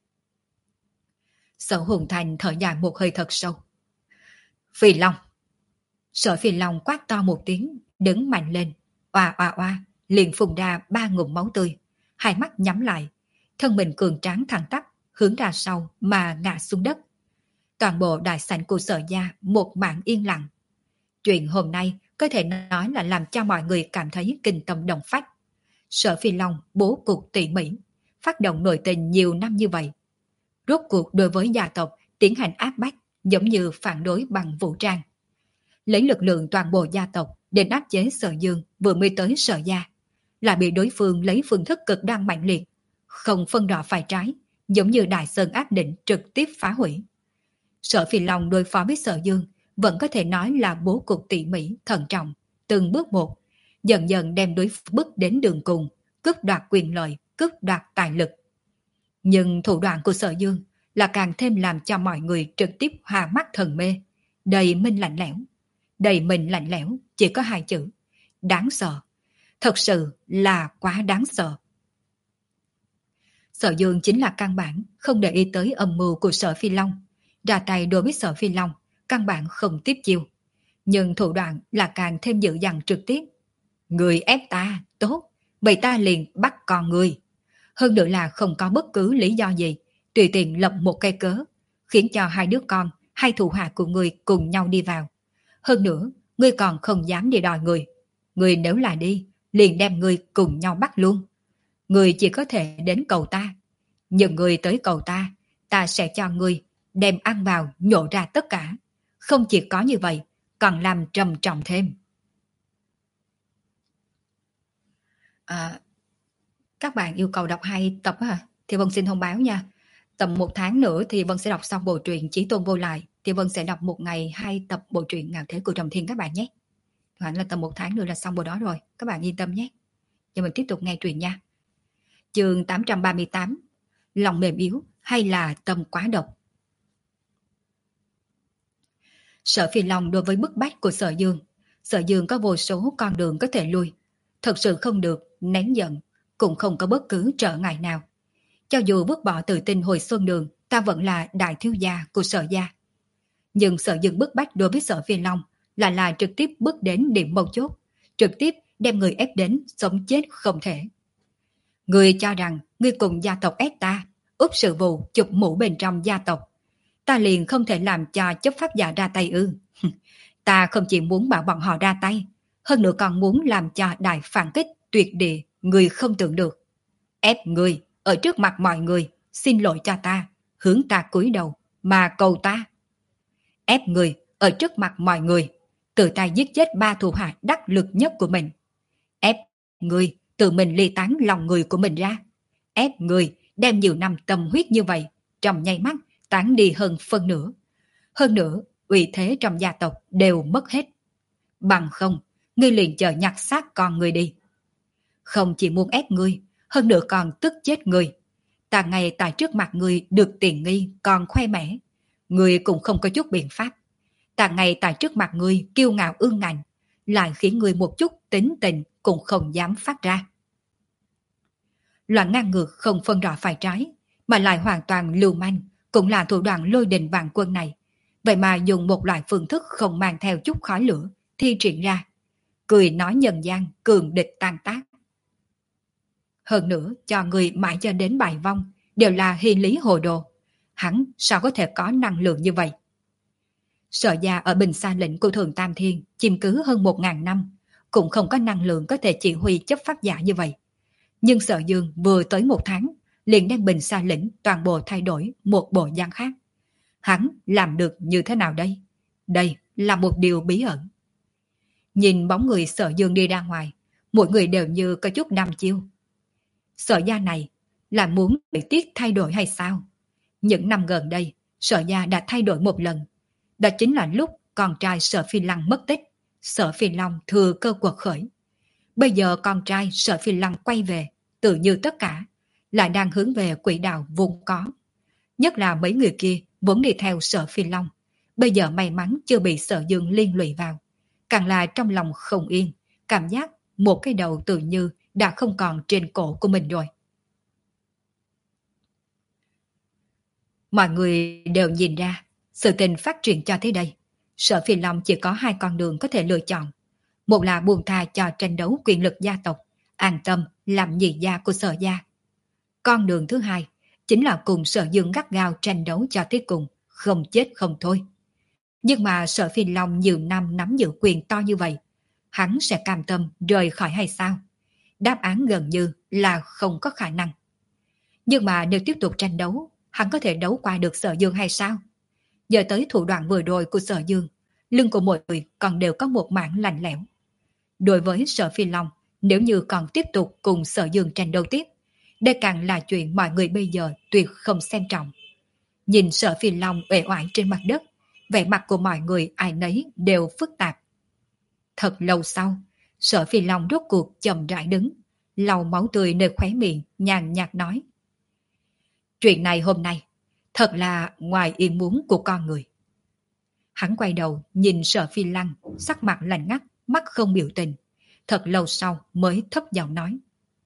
Sở Hùng Thành thở dài một hơi thật sâu. Phi Long. Sở Phi Long quát to một tiếng, đứng mạnh lên, oa oa oa, liền phun ra ba ngụm máu tươi, hai mắt nhắm lại, thân mình cường tráng thẳng tắp, hướng ra sau mà ngã xuống đất. Toàn bộ đại sảnh của Sở gia một mảng yên lặng. Chuyện hôm nay có thể nói là làm cho mọi người cảm thấy kinh tâm động phách. Sở Phi Long bố cục tỉ mỉ, phát động nội tình nhiều năm như vậy. Rốt cuộc đối với gia tộc tiến hành áp bách giống như phản đối bằng vũ trang. Lấy lực lượng toàn bộ gia tộc để áp chế Sở Dương vừa mới tới Sở gia, là bị đối phương lấy phương thức cực đoan mạnh liệt, không phân rõ phải trái, giống như Đại Sơn áp định trực tiếp phá hủy. Sở Phi Long đối phó với Sở Dương vẫn có thể nói là bố cục tỉ mỉ, thận trọng, từng bước một, dần dần đem đối phương bước đến đường cùng, cướp đoạt quyền lợi, cướp đoạt tài lực. Nhưng thủ đoạn của Sở Dương là càng thêm làm cho mọi người trực tiếp hòa mắt thần mê, đầy minh lạnh lẽo. Đầy mình lạnh lẽo chỉ có hai chữ: đáng sợ. Thật sự là quá đáng sợ. Sở Dương chính là căn bản không để ý tới âm mưu của Sở Phi Long, ra tay đối với Sở Phi Long căn bản không tiếp chiêu, nhưng thủ đoạn là càng thêm dữ dằn trực tiếp. Người ép ta, tốt, vậy ta liền bắt con người. Hơn nữa là không có bất cứ lý do gì, tùy tiện lập một cây cớ, khiến cho hai đứa con, hai thủ hạ của người cùng nhau đi vào. Hơn nữa, ngươi còn không dám đi đòi người. Ngươi nếu là đi, liền đem ngươi cùng nhau bắt luôn. Ngươi chỉ có thể đến cầu ta. Nhưng ngươi tới cầu ta, ta sẽ cho ngươi đem ăn vào nhổ ra tất cả. Không chỉ có như vậy, còn làm trầm trọng thêm. À, các bạn yêu cầu đọc hai tập hả? Thì Vân xin thông báo nha. Tầm một tháng nữa thì Vân sẽ đọc xong bộ truyện Chí Tôn Vô Lại. Thì Vân sẽ đọc một ngày hai tập bộ truyện Ngạo Thế của Trầm Thiên các bạn nhé. Khoảng là tầm một tháng nữa là xong bộ đó rồi. Các bạn yên tâm nhé. Giờ mình tiếp tục nghe truyện nha. Chương tám trăm ba mươi tám. Lòng mềm yếu hay là tâm quá độc? Sở Phi Long đối với bức bách của Sở Dương. Sở Dương có vô số con đường có thể lui. Thật sự không được, nén giận, cũng không có bất cứ trở ngại nào. Cho dù bước bỏ tự tin hồi xuân đường, ta vẫn là đại thiếu gia của Sở gia. Nhưng Sở Dương bức bách đối với Sở Phi Long là là trực tiếp bước đến điểm mấu chốt, trực tiếp đem người ép đến sống chết không thể. Người cho rằng ngươi cùng gia tộc ép ta, úp sự vụ chụp mũ bên trong gia tộc. Ta liền không thể làm cho chấp pháp giả ra tay ư. Ta không chỉ muốn bảo bọn họ ra tay, hơn nữa còn muốn làm cho đại phản kích tuyệt địa người không tưởng được. Ép người ở trước mặt mọi người, xin lỗi cho ta, hướng ta cúi đầu, mà cầu ta. Ép người ở trước mặt mọi người, tự tay giết chết ba thủ hạ đắc lực nhất của mình. Ép người tự mình ly tán lòng người của mình ra. Ép người đem nhiều năm tâm huyết như vậy, trong nháy mắt tán đi hơn phân nửa. Hơn nữa, uy thế trong gia tộc đều mất hết. Bằng không, ngươi liền chờ nhặt xác con người đi. Không chỉ muốn ép ngươi, hơn nữa còn tức chết ngươi. Ta ngay tại trước mặt ngươi được tiền nghi còn khoe mẽ. Ngươi cũng không có chút biện pháp. Ta ngay tại trước mặt ngươi kiêu ngạo ương ngạnh, lại khiến ngươi một chút tính tình cũng không dám phát ra. Loạn ngang ngược không phân rõ phải trái, mà lại hoàn toàn lưu manh, cũng là thủ đoạn lôi đình vạn quân này. Vậy mà dùng một loại phương thức không mang theo chút khói lửa, thi triển ra. Cười nói nhân gian, cường địch tan tác. Hơn nữa, cho người mãi cho đến bài vong, đều là hy lý hồ đồ. Hắn sao có thể có năng lượng như vậy? Sở gia ở Bình Sa lĩnh của Thường Tam Thiên chiếm cứ hơn một ngàn năm, cũng không có năng lượng có thể chỉ huy chấp pháp giả như vậy. Nhưng Sở Dương vừa tới một tháng, liền đem Bình Sa lĩnh toàn bộ thay đổi một bộ dáng khác. Hắn làm được như thế nào đây? Đây là một điều bí ẩn. Nhìn bóng người Sở Dương đi ra ngoài, mỗi người đều như có chút đăm chiêu. Sở gia này là muốn bị tiết thay đổi hay sao? Những năm gần đây, Sở gia đã thay đổi một lần. Đó chính là lúc con trai Sở Phi Lăng mất tích, Sở Phi Long thừa cơ quật khởi. Bây giờ con trai Sở Phi Lăng quay về, tự như tất cả, lại đang hướng về quỹ đạo vốn có. Nhất là mấy người kia vốn đi theo Sở Phi Long, bây giờ may mắn chưa bị Sở Dương liên lụy vào. Càng là trong lòng không yên, cảm giác một cái đầu tự như đã không còn trên cổ của mình rồi. Mọi người đều nhìn ra, sự tình phát triển cho thế đây. Sở Phi Long chỉ có hai con đường có thể lựa chọn. Một là buông tha cho tranh đấu quyền lực gia tộc, an tâm làm nhị gia của Sở gia. Con đường thứ hai chính là cùng Sở Dương gắt gao tranh đấu cho tới cùng, không chết không thôi. Nhưng mà Sở Phi Long nhiều năm nắm giữ quyền to như vậy, hắn sẽ cam tâm rời khỏi hay sao? Đáp án gần như là không có khả năng. Nhưng mà nếu tiếp tục tranh đấu, hắn có thể đấu qua được Sở Dương hay sao? Giờ tới thủ đoạn vừa rồi của Sở Dương, lưng của mọi người còn đều có một mảng lạnh lẽo. Đối với Sở Phi Long, nếu như còn tiếp tục cùng Sở Dương tranh đấu tiếp, đây càng là chuyện mọi người bây giờ tuyệt không xem trọng. Nhìn Sở Phi Long uể oải trên mặt đất, vẻ mặt của mọi người ai nấy đều phức tạp. Thật lâu sau, Sở Phi Long rốt cuộc chậm rãi đứng, lau máu tươi nơi khóe miệng, nhàn nhạt nói. Chuyện này hôm nay, thật là ngoài ý muốn của con người. Hắn quay đầu nhìn Sở Phi Lăng, sắc mặt lạnh ngắt, mắt không biểu tình. Thật lâu sau mới thấp giọng nói.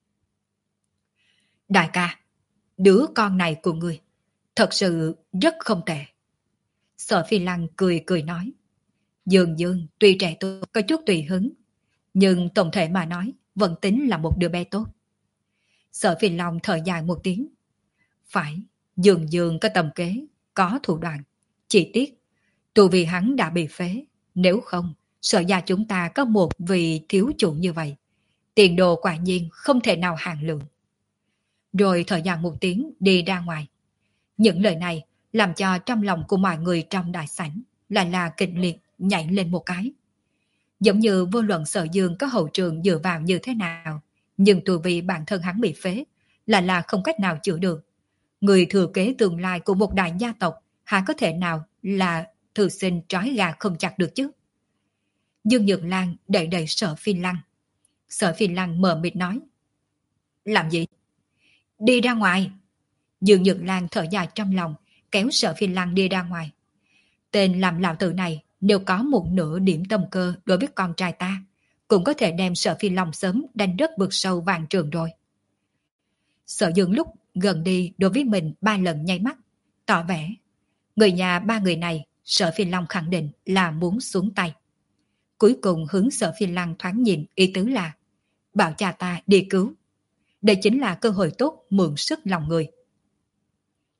Đại ca, đứa con này của ngươi, thật sự rất không tệ. Sở Phi Lăng cười cười nói. Dương Dương tuy trẻ tôi có chút tùy hứng, nhưng tổng thể mà nói vẫn tính là một đứa bé tốt. Sở Phi Long thở dài một tiếng. Phải, Dương Dương có tầm kế, có thủ đoạn. Chỉ tiếc, tu vì hắn đã bị phế. Nếu không, Sở gia chúng ta có một vị thiếu chủ như vậy. Tiền đồ quả nhiên không thể nào hạn lượng. Rồi thở dài một tiếng đi ra ngoài. Những lời này làm cho trong lòng của mọi người trong đại sảnh lại là kịch liệt nhảy lên một cái. Giống như vô luận Sở Dương có hậu trường dựa vào như thế nào, nhưng tu vì bản thân hắn bị phế lại là không cách nào chữa được. Người thừa kế tương lai của một đại gia tộc há có thể nào là thư sinh trói gà không chặt được chứ? Dương Nhược Lan đẩy đẩy Sở Phi Lăng. Sở Phi Lăng mờ mịt nói. Làm gì? Đi ra ngoài. Dương Nhược Lan thở dài trong lòng, kéo Sở Phi Lăng đi ra ngoài. Tên làm lão tử này nếu có một nửa điểm tâm cơ đối với con trai ta, cũng có thể đem Sở Phi Long sớm đánh đất vực sâu vàng trường rồi. Sở Dương lúc gần đi đối với mình ba lần nháy mắt, tỏ vẻ. Người nhà ba người này, Sở Phi Long khẳng định là muốn xuống tay. Cuối cùng hướng Sở Phi Lăng thoáng nhìn, ý tứ là bảo cha ta đi cứu. Đây chính là cơ hội tốt mượn sức lòng người.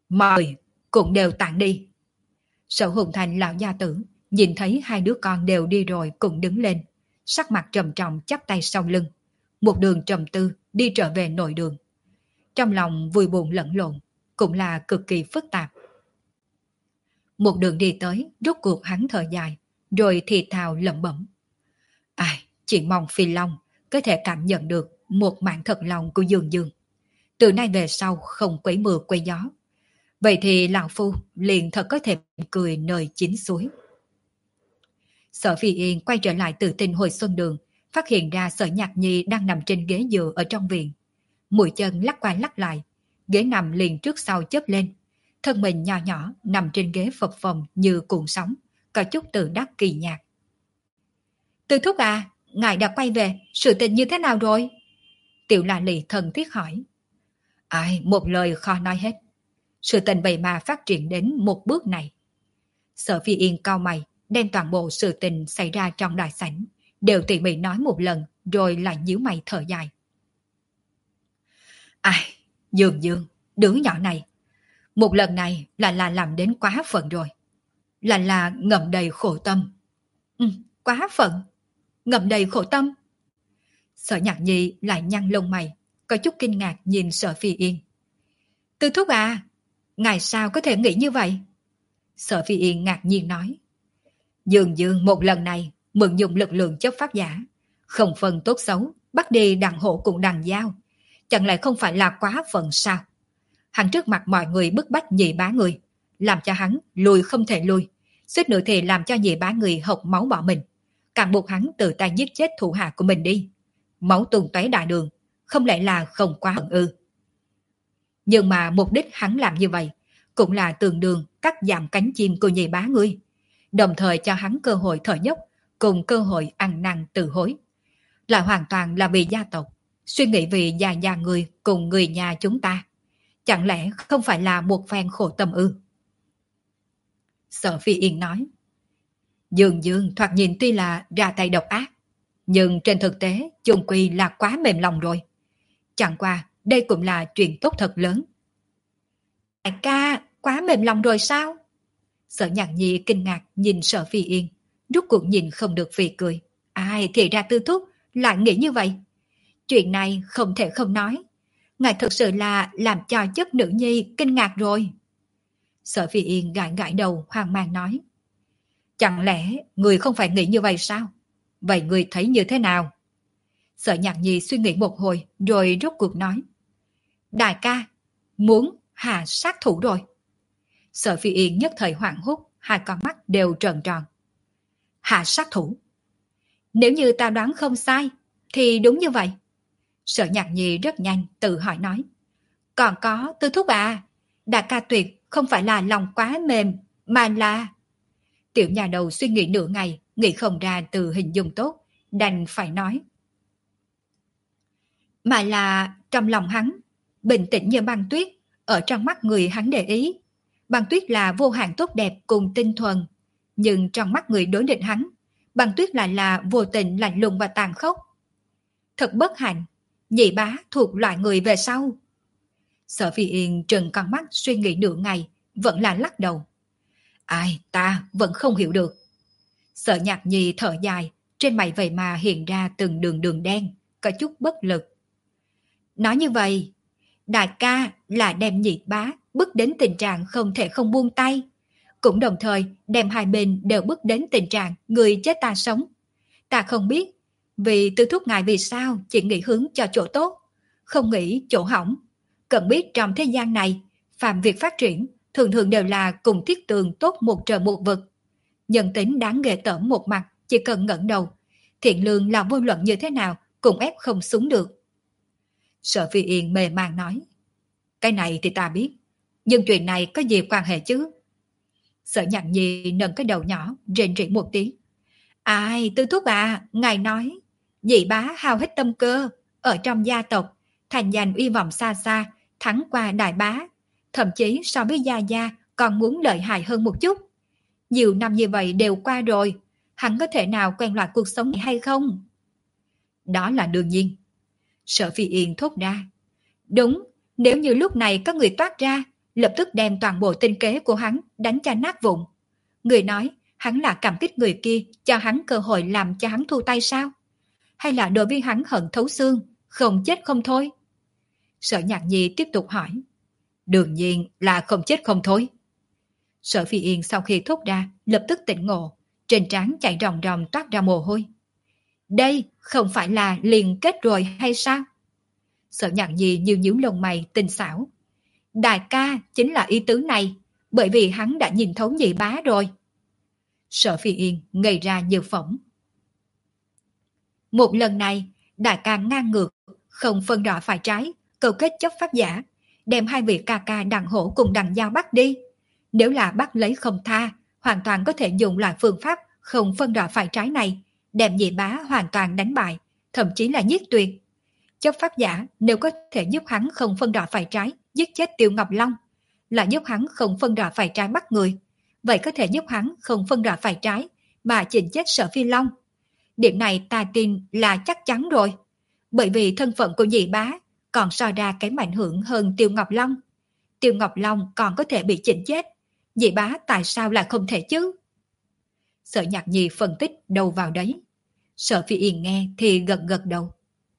Mọi người cũng đều tản đi. Sở Hùng Thành lão gia tử nhìn thấy hai đứa con đều đi rồi cũng đứng lên, sắc mặt trầm trọng chắp tay sau lưng, một đường trầm tư đi trở về nội đường. Trong lòng vui buồn lẫn lộn, cũng là cực kỳ phức tạp. Một đường đi tới, rốt cuộc hắn thở dài, rồi thì thào lẩm bẩm. Ai, chỉ mong Phi Long có thể cảm nhận được một mảng thật lòng của Dương Dương. Từ nay về sau không quấy mưa quấy gió. Vậy thì lão phu liền thật có thể cười nơi chín suối. Sở Phi Yên quay trở lại từ Tinh hồi xuân đường, phát hiện ra Sở Nhạc Nhi đang nằm trên ghế dựa ở trong viện. Mũi chân lắc qua lắc lại, ghế nằm liền trước sau chớp lên. Thân mình nhỏ nhỏ nằm trên ghế phập phồng như cuộn sóng, có chút tự đắc kỳ nhạc. Từ thúc à, ngài đã quay về, sự tình như thế nào rồi? Tiểu La Lị thân thiết hỏi. Ai, một lời khó nói hết. Sự tình vậy mà phát triển đến một bước này. Sở Phi Yên cau mày, đem toàn bộ sự tình xảy ra trong đại sảnh, đều tỉ mỉ nói một lần, rồi lại nhíu mày thở dài. Ai, Dương Dương, đứa nhỏ này, một lần này là là làm đến quá phận rồi. Là là ngậm đầy khổ tâm. Ừ, quá phận. Ngậm đầy khổ tâm. Sở Nhạc Nhi lại nhăn lông mày, có chút kinh ngạc nhìn Sở Phi Yên. Tư thúc à, ngài sao có thể nghĩ như vậy? Sở Phi Yên ngạc nhiên nói. Dương Dương một lần này mượn dùng lực lượng chấp pháp giả, không phân tốt xấu, bắt đi đằng hổ cùng đằng dao. Chẳng lẽ không phải là quá phận sao? Hắn trước mặt mọi người bức bách nhị bá người, làm cho hắn lùi không thể lùi, suýt nữa thì làm cho nhị bá người hộc máu bỏ mình, càng buộc hắn tự tay giết chết thủ hạ của mình đi. Máu tuôn tóe đại đường, không lẽ là không quá hận ư? Nhưng mà mục đích hắn làm như vậy cũng là tương đương cắt giảm cánh chim của nhị bá ngươi, đồng thời cho hắn cơ hội thở dốc cùng cơ hội ăn năn tự hối. Là hoàn toàn là vì gia tộc, suy nghĩ vì gia gia người cùng người nhà chúng ta. Chẳng lẽ không phải là một phen khổ tâm ư? Sở Phi Yên nói. Dương Dương thoạt nhìn tuy là ra tay độc ác, nhưng trên thực tế chung quy là quá mềm lòng rồi. Chẳng qua đây cũng là chuyện tốt thật lớn. Đại ca, quá mềm lòng rồi sao? Sở Nhạc Nhi kinh ngạc nhìn Sở Phi Yên, rút cuộc nhìn không được phì cười. Ai thì ra Tư thúc lại nghĩ như vậy? Chuyện này không thể không nói. Ngài thực sự là làm cho chất nữ nhi kinh ngạc rồi. Sở Phi Yên gãi gãi đầu hoang mang nói. Chẳng lẽ người không phải nghĩ như vậy sao? Vậy người thấy như thế nào? Sở Nhạc Nhi suy nghĩ một hồi rồi rốt cuộc nói. Đại ca, muốn hạ sát thủ rồi. Sở Phi Yên nhất thời hoảng hốt, hai con mắt đều trợn tròn. Hạ sát thủ? Nếu như ta đoán không sai, thì đúng như vậy. Sở Nhạc Nhi rất nhanh tự hỏi nói. Còn có Tư thúc à, đại ca tuyệt không phải là lòng quá mềm, mà là... Tiểu nhà đầu suy nghĩ nửa ngày, nghĩ không ra từ hình dung tốt, đành phải nói. Mà là trong lòng hắn, bình tĩnh như băng tuyết, ở trong mắt người hắn để ý. Băng tuyết là vô hạn tốt đẹp cùng tinh thuần, nhưng trong mắt người đối địch hắn, băng tuyết lại là vô tình lạnh lùng và tàn khốc. Thật bất hạnh, nhị bá thuộc loại người về sau. Sở Phi Yên trừng con mắt suy nghĩ nửa ngày, vẫn là lắc đầu. Ai, ta vẫn không hiểu được. Sở Nhạc Nhi thở dài, trên mày vậy mà hiện ra từng đường đường đen, có chút bất lực. Nói như vậy, đại ca là đem nhị bá bước đến tình trạng không thể không buông tay, cũng đồng thời đem hai bên đều bước đến tình trạng người chết ta sống. Ta không biết, vì Tư thúc ngài vì sao chỉ nghĩ hướng cho chỗ tốt, không nghĩ chỗ hỏng. Cần biết trong thế gian này, phạm việc phát triển thường thường đều là cùng thiết tường tốt một trời một vực. Nhân tính đáng ghê tởm một mặt, chỉ cần ngẩng đầu, thiện lương là vô luận như thế nào cũng ép không xuống được. Sở Phi Yên mê man nói. Cái này thì ta biết, nhưng chuyện này có gì quan hệ chứ? Sở Nhạc Nhi nâng cái đầu nhỏ, rên rỉ một tiếng. Ai, Tư thúc à, ngài nói, nhị bá hao hết tâm cơ, ở trong gia tộc, thành danh uy vọng xa xa, thắng qua đại bá, thậm chí so với gia gia còn muốn lợi hại hơn một chút. Nhiều năm như vậy đều qua rồi, hắn có thể nào quen loại cuộc sống này hay không? Đó là đương nhiên. Sở Phi Yên thốt ra. Đúng, nếu như lúc này có người toát ra, lập tức đem toàn bộ tinh kế của hắn đánh cho nát vụn. Người nói hắn là cảm kích người kia cho hắn cơ hội làm cho hắn thu tay sao? Hay là đối với hắn hận thấu xương, không chết không thôi? Sở Nhạc Nhi tiếp tục hỏi. Đương nhiên là không chết không thôi. Sở Phi Yên sau khi thốt ra lập tức tỉnh ngộ, trên trán chạy ròng ròng toát ra mồ hôi. Đây không phải là liền kết rồi hay sao? Sở Nhạc Nhi nhíu nhíu lông mày tinh xảo. Đại ca chính là ý tứ này, bởi vì hắn đã nhìn thấu nhị bá rồi. Sở Phi Yên ngây ra như phỏng. Một lần này, đại ca ngang ngược, không phân rõ phải trái, câu kết chấp pháp giả, đem hai vị ca ca Đặng Hổ cùng Đặng Giao bắt đi. Nếu là bắt lấy không tha, hoàn toàn có thể dùng loại phương pháp không phân rõ phải trái này, đem nhị bá hoàn toàn đánh bại, thậm chí là giết tuyệt. Chấp pháp giả nếu có thể giúp hắn không phân rõ phải trái, giết chết Tiêu Ngọc Long, là giúp hắn không phân rõ phải trái bắt người, vậy có thể giúp hắn không phân rõ phải trái mà chỉnh chết Sở Phi Long. Điểm này ta tin là chắc chắn rồi, bởi vì thân phận của nhị bá còn so ra kém ảnh hưởng hơn Tiêu Ngọc Long. Tiêu Ngọc Long còn có thể bị chỉnh chết, nhị bá tại sao lại không thể chứ? Sở Nhạc Nhi phân tích đâu vào đấy. Sở Phi Yên nghe thì gật gật đầu.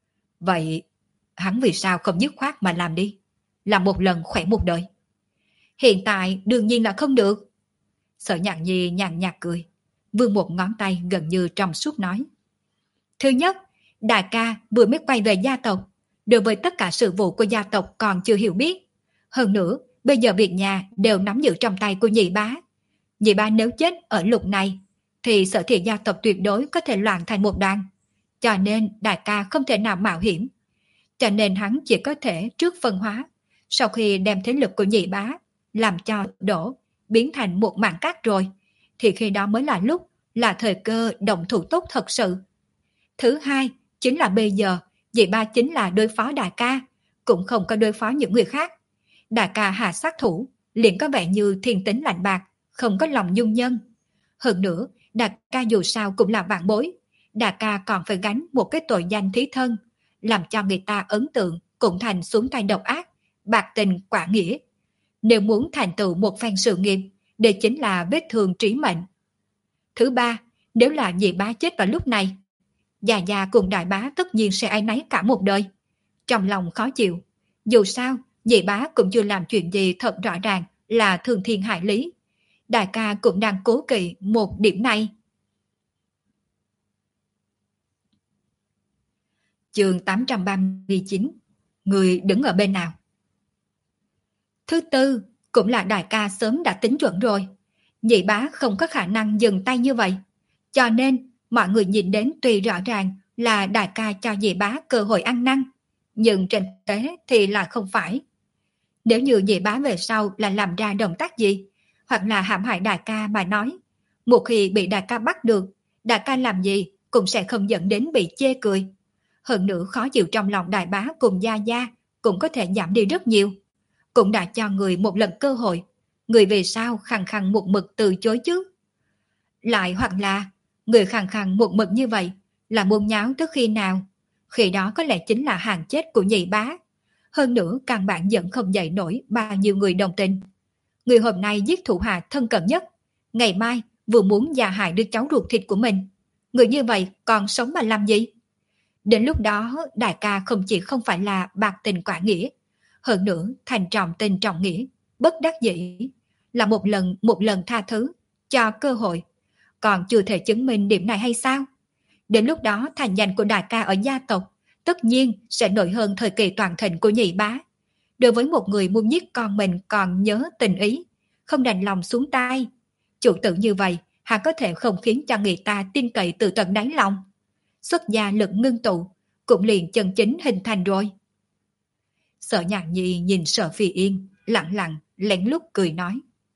Vậy hắn vì sao không dứt khoát mà làm đi, làm một lần khỏe một đời? Hiện tại đương nhiên là không được. Sở Nhạc Nhi nhàn nhạt cười, vươn một ngón tay gần như trong suốt nói. Thứ nhất, đại ca vừa mới quay về gia tộc, đối với tất cả sự vụ của gia tộc còn chưa hiểu biết. Hơn nữa, bây giờ việc nhà đều nắm giữ trong tay của nhị bá. Nhị bá nếu chết ở lục này, thì Sở Thị gia tộc tuyệt đối có thể loạn thành một đoàn. Cho nên đại ca không thể nào mạo hiểm. Cho nên hắn chỉ có thể trước phân hóa, sau khi đem thế lực của nhị bá làm cho đổ, biến thành một mảng cát rồi, thì khi đó mới là lúc, là thời cơ động thủ tốt thật sự. Thứ hai, chính là bây giờ, nhị bá chính là đối phó đại ca, cũng không có đối phó những người khác. Đại ca hạ sát thủ, liền có vẻ như thiên tính lạnh bạc, không có lòng dung nhân. Hơn nữa, đại ca dù sao cũng là vạn bối, đại ca còn phải gánh một cái tội danh thí thân, làm cho người ta ấn tượng cũng thành xuống tay độc ác, bạc tình quả nghĩa. Nếu muốn thành tựu một phen sự nghiệp, đây chính là vết thương trí mệnh. Thứ ba, nếu là nhị bá chết vào lúc này, già già cùng đại bá tất nhiên sẽ áy náy cả một đời. Trong lòng khó chịu, dù sao, nhị bá cũng chưa làm chuyện gì thật rõ ràng là thương thiên hại lý. Đại ca cũng đang cố kỵ một điểm này. Chương tám trăm ba mươi chín. Người đứng ở bên nào? Thứ tư, cũng là đại ca sớm đã tính chuẩn rồi. Nhị bá không có khả năng dừng tay như vậy. Cho nên, mọi người nhìn đến tuy rõ ràng là đại ca cho nhị bá cơ hội ăn năn, nhưng trên thực tế thì là không phải. Nếu như nhị bá về sau là làm ra động tác gì, hoặc là hãm hại đại ca mà nói, một khi bị đại ca bắt được, đại ca làm gì cũng sẽ không dẫn đến bị chê cười. Hơn nữa khó chịu trong lòng đại bá cùng gia gia cũng có thể giảm đi rất nhiều. Cũng đã cho người một lần cơ hội, người về sau khăng khăng một mực từ chối chứ. Lại hoặc là, người khăng khăng một mực như vậy là muốn nháo tới khi nào, khi đó có lẽ chính là hàng chết của nhị bá. Hơn nữa căn bản vẫn không dậy nổi bao nhiêu người đồng tình. Người hôm nay giết thủ hạ thân cận nhất, ngày mai vừa muốn già hại đứa cháu ruột thịt của mình. Người như vậy còn sống mà làm gì? Đến lúc đó đại ca không chỉ không phải là bạc tình quả nghĩa, hơn nữa thành trọng tình trọng nghĩa, bất đắc dĩ, là một lần một lần tha thứ, cho cơ hội. Còn chưa thể chứng minh điểm này hay sao? Đến lúc đó thành danh của đại ca ở gia tộc tất nhiên sẽ nổi hơn thời kỳ toàn thịnh của nhị bá. Đối với một người muốn giết con mình còn nhớ tình ý, không đành lòng xuống tay, chủ tử như vậy hắn có thể không khiến cho người ta tin cậy từ tận đáy lòng. Xuất gia lực ngưng tụ, cũng liền chân chính hình thành rồi. Sở Nhạc Nhi nhìn Sở Phi Yên, lặng lặng, lén lút cười nói.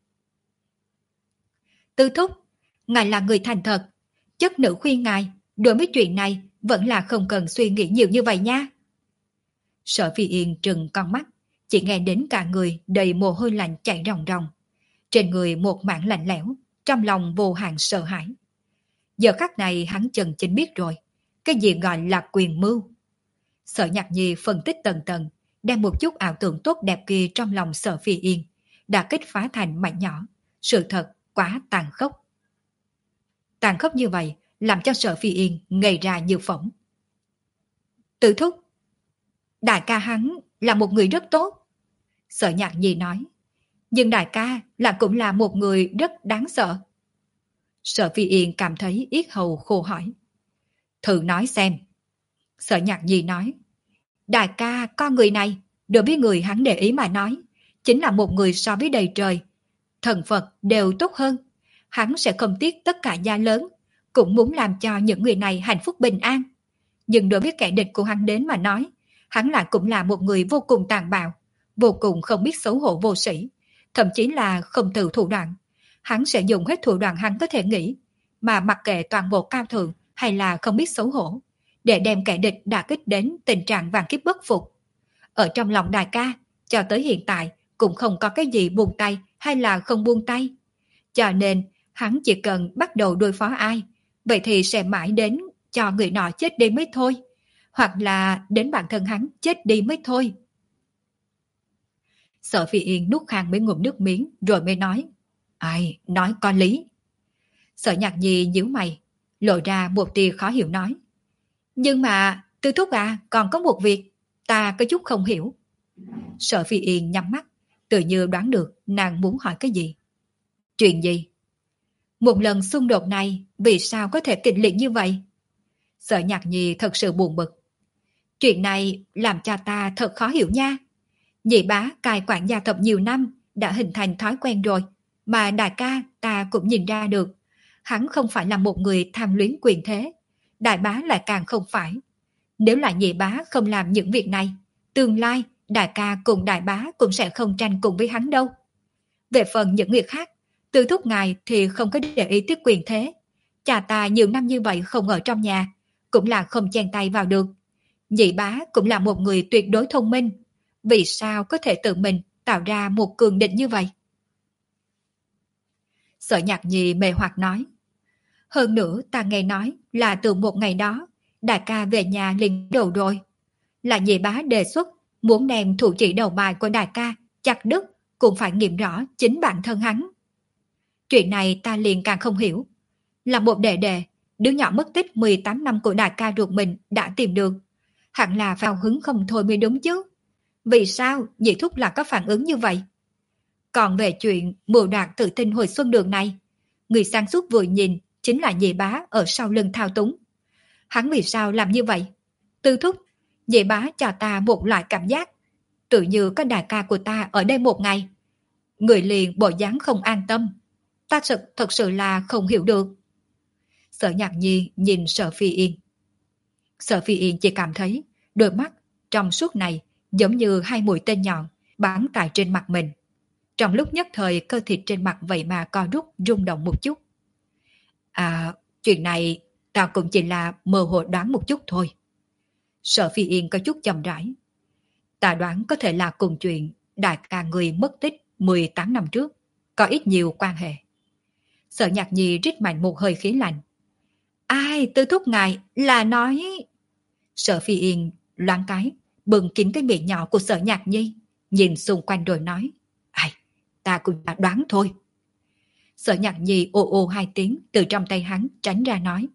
Tư thúc, ngài là người thành thật, chất nữ khuyên ngài, đối với chuyện này vẫn là không cần suy nghĩ nhiều như vậy nha. Sở Phi Yên trừng con mắt, chỉ nghe đến cả người đầy mồ hôi lạnh chảy ròng ròng. Trên người một mảng lạnh lẽo, trong lòng vô hạn sợ hãi. Giờ khắc này hắn chân chính biết rồi, cái gì gọi là quyền mưu. Sở Nhạc Nhi phân tích tầng tầng, đem một chút ảo tưởng tốt đẹp kia trong lòng Sở Phi Yên, đã kích phá thành mảnh nhỏ. Sự thật quá tàn khốc. Tàn khốc như vậy làm cho Sở Phi Yên ngây ra như phỏng. Tử thúc, đại ca hắn là một người rất tốt. Sở Nhạc Nhi nói. Nhưng đại ca là cũng là một người rất đáng sợ. Sở Phi Yên cảm thấy yết hầu khô hỏi. Thử nói xem. Sở Nhạc Nhi nói. Đại ca con người này, đối với người hắn để ý mà nói, chính là một người so với đầy trời. Thần Phật đều tốt hơn. Hắn sẽ không tiếc tất cả gia lớn, cũng muốn làm cho những người này hạnh phúc bình an. Nhưng đối với kẻ địch của hắn đến mà nói, hắn lại cũng là một người vô cùng tàn bạo, vô cùng không biết xấu hổ vô sĩ, thậm chí là không từ thủ đoạn. Hắn sẽ dùng hết thủ đoạn hắn có thể nghĩ, mà mặc kệ toàn bộ cao thượng hay là không biết xấu hổ, để đem kẻ địch đả kích đến tình trạng vạn kiếp bất phục. Ở trong lòng đại ca, cho tới hiện tại cũng không có cái gì buông tay hay là không buông tay. Cho nên, hắn chỉ cần bắt đầu đối phó ai, vậy thì sẽ mãi đến cho người nọ chết đi mới thôi, hoặc là đến bản thân hắn chết đi mới thôi. Sở Phi Yên nuốt khang mấy ngụm nước miếng rồi mới nói. Ai, nói có lý. Sở Nhạc Nhi nhíu mày, lộ ra một tia khó hiểu nói. Nhưng mà, Tư thúc à, còn có một việc, ta có chút không hiểu. Sở Phi Yên nhắm mắt, tự như đoán được nàng muốn hỏi cái gì. Chuyện gì? Một lần xung đột này, vì sao có thể kịch liệt như vậy? Sở Nhạc Nhi thật sự buồn bực. Chuyện này làm cho ta thật khó hiểu nha. Nhị bá cai quản gia tộc nhiều năm, đã hình thành thói quen rồi, mà đại ca ta cũng nhìn ra được. Hắn không phải là một người tham luyến quyền thế, đại bá lại càng không phải. Nếu là nhị bá không làm những việc này, tương lai đại ca cùng đại bá cũng sẽ không tranh cùng với hắn đâu. Về phần những người khác, Tư thúc ngài thì không có để ý tới quyền thế. Cha ta nhiều năm như vậy không ở trong nhà, cũng là không chen tay vào được. Nhị bá cũng là một người tuyệt đối thông minh, vì sao có thể tự mình tạo ra một cường địch như vậy? Sở Nhạc Nhi mê hoặc nói. Hơn nữa ta nghe nói là từ một ngày đó, đại ca về nhà liền đầu rồi. Là nhị bá đề xuất muốn đem thủ chỉ đầu bài của đại ca chặt đứt, cũng phải nghiệm rõ chính bản thân hắn. Chuyện này ta liền càng không hiểu. Là một đệ đệ, đứa nhỏ mất tích mười tám năm của đại ca ruột mình đã tìm được. Hẳn là phao hứng không thôi mới đúng chứ. Vì sao nhị thúc là có phản ứng như vậy? Còn về chuyện mưu đoạt tự tin hồi xuân đường này, người sáng suốt vừa nhìn chính là nhị bá ở sau lưng thao túng. Hắn vì sao làm như vậy? Tư thúc, nhị bá cho ta một loại cảm giác, tự như có đại ca của ta ở đây một ngày. Người liền bộ dáng không an tâm. Ta thật, thật sự là không hiểu được. Sở Nhạc Nhi nhìn Sở Phi Yên. Sở Phi Yên chỉ cảm thấy đôi mắt trong suốt này giống như hai mũi tên nhọn bắn tại trên mặt mình. Trong lúc nhất thời cơ thịt trên mặt vậy mà co rút rung động một chút. À, chuyện này ta cũng chỉ là mơ hồ đoán một chút thôi. Sở Phi Yên có chút chậm rãi. Ta đoán có thể là cùng chuyện đại ca người mất tích mười tám năm trước, có ít nhiều quan hệ. Sở Nhạc Nhi rít mạnh một hơi khí lạnh. Ai, Tư thúc ngài là nói... Sở Phi Yên loáng cái, bừng kín cái miệng nhỏ của Sở Nhạc Nhi, nhìn xung quanh rồi nói. Ai, ta cũng đã đoán thôi. Sở Nhạc Nhi ô ô hai tiếng từ trong tay hắn tránh ra nói.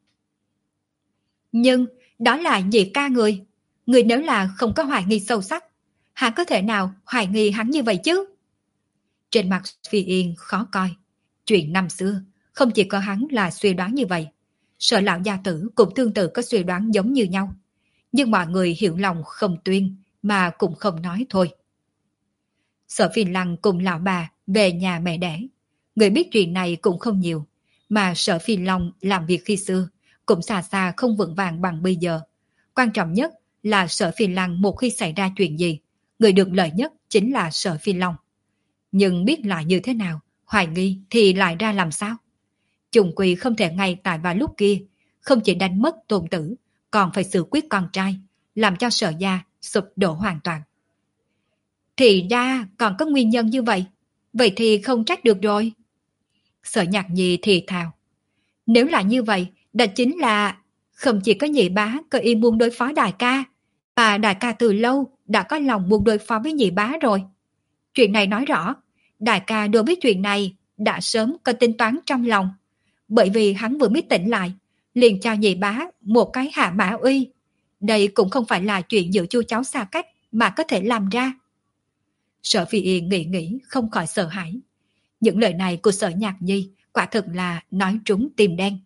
Nhưng đó là nhị ca người. Người nếu là không có hoài nghi sâu sắc, hắn có thể nào hoài nghi hắn như vậy chứ? Trên mặt Phi Yên khó coi. Chuyện năm xưa, không chỉ có hắn là suy đoán như vậy. Sở lão gia tử cũng tương tự có suy đoán giống như nhau. Nhưng mọi người hiểu lòng không tuyên, mà cũng không nói thôi. Sở Phi Lăng cùng lão bà về nhà mẹ đẻ. Người biết chuyện này cũng không nhiều, mà Sở Phi Long làm việc khi xưa cũng xa xa không vững vàng bằng bây giờ. Quan trọng nhất là Sở Phi Lăng một khi xảy ra chuyện gì, người được lợi nhất chính là Sở Phi Long. Nhưng biết lại như thế nào, hoài nghi thì lại ra làm sao? Chung quy không thể ngay tại vào lúc kia, không chỉ đánh mất tôn tử, còn phải xử quyết con trai, làm cho Sở gia sụp đổ hoàn toàn. Thì ra còn có nguyên nhân như vậy, vậy thì không trách được rồi. Sở Nhạc Nhi thì thào. Nếu là như vậy, đó chính là không chỉ có nhị bá có ý muốn đối phó đại ca, mà đại ca từ lâu đã có lòng muốn đối phó với nhị bá rồi. Chuyện này nói rõ, đại ca đối với chuyện này đã sớm có tính toán trong lòng, bởi vì hắn vừa mới tỉnh lại, liền cho nhị bá một cái hạ mã uy. Đây cũng không phải là chuyện giữa chu cháu xa cách mà có thể làm ra. Sở Phi Yên nghĩ nghĩ không khỏi sợ hãi. Những lời này của Sở Nhạc Nhi quả thực là nói trúng tim đen.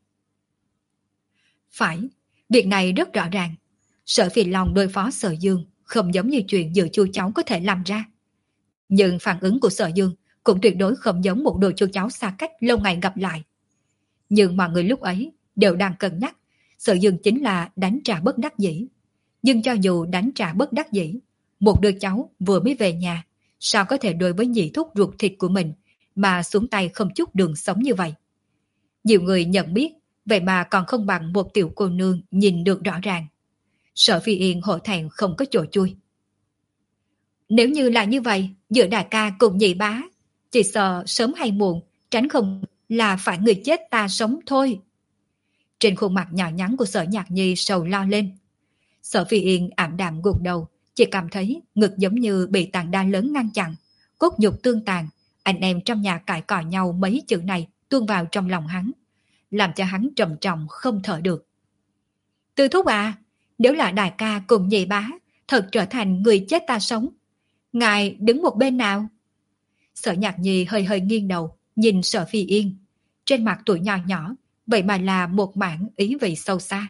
Phải, việc này rất rõ ràng. Sở Phi Long đối phó Sở Dương không giống như chuyện giữa chu cháu có thể làm ra. Nhưng phản ứng của Sở Dương cũng tuyệt đối không giống một đôi chu cháu xa cách lâu ngày gặp lại. Nhưng mọi người lúc ấy đều đang cân nhắc Sở Dương chính là đánh trả bất đắc dĩ. Nhưng cho dù đánh trả bất đắc dĩ, một đứa cháu vừa mới về nhà, sao có thể đối với nhị thúc ruột thịt của mình mà xuống tay không chút đường sống như vậy? Nhiều người nhận biết, vậy mà còn không bằng một tiểu cô nương nhìn được rõ ràng. Sở Phi Yên hổ thẹn không có chỗ chui. Nếu như là như vậy, giữa đại ca cùng nhị bá, chỉ sợ sớm hay muộn, tránh không là phải người chết ta sống thôi. Trên khuôn mặt nhỏ nhắn của Sở Nhạc Nhi sầu lo lên. Sở Phi Yên ảm đạm gục đầu, chỉ cảm thấy ngực giống như bị tảng đá lớn ngăn chặn, cốt nhục tương tàn, anh em trong nhà cãi cọ nhau mấy chữ này tuôn vào trong lòng hắn, làm cho hắn trầm trọng không thở được. Tư thúc à, nếu là đại ca cùng nhị bá thật trở thành người chết ta sống, ngài đứng một bên nào? Sở Nhạc Nhi hơi hơi nghiêng đầu, nhìn Sở Phi Yên, trên mặt tuổi nhỏ nhỏ, vậy mà là một mảng ý vị sâu xa.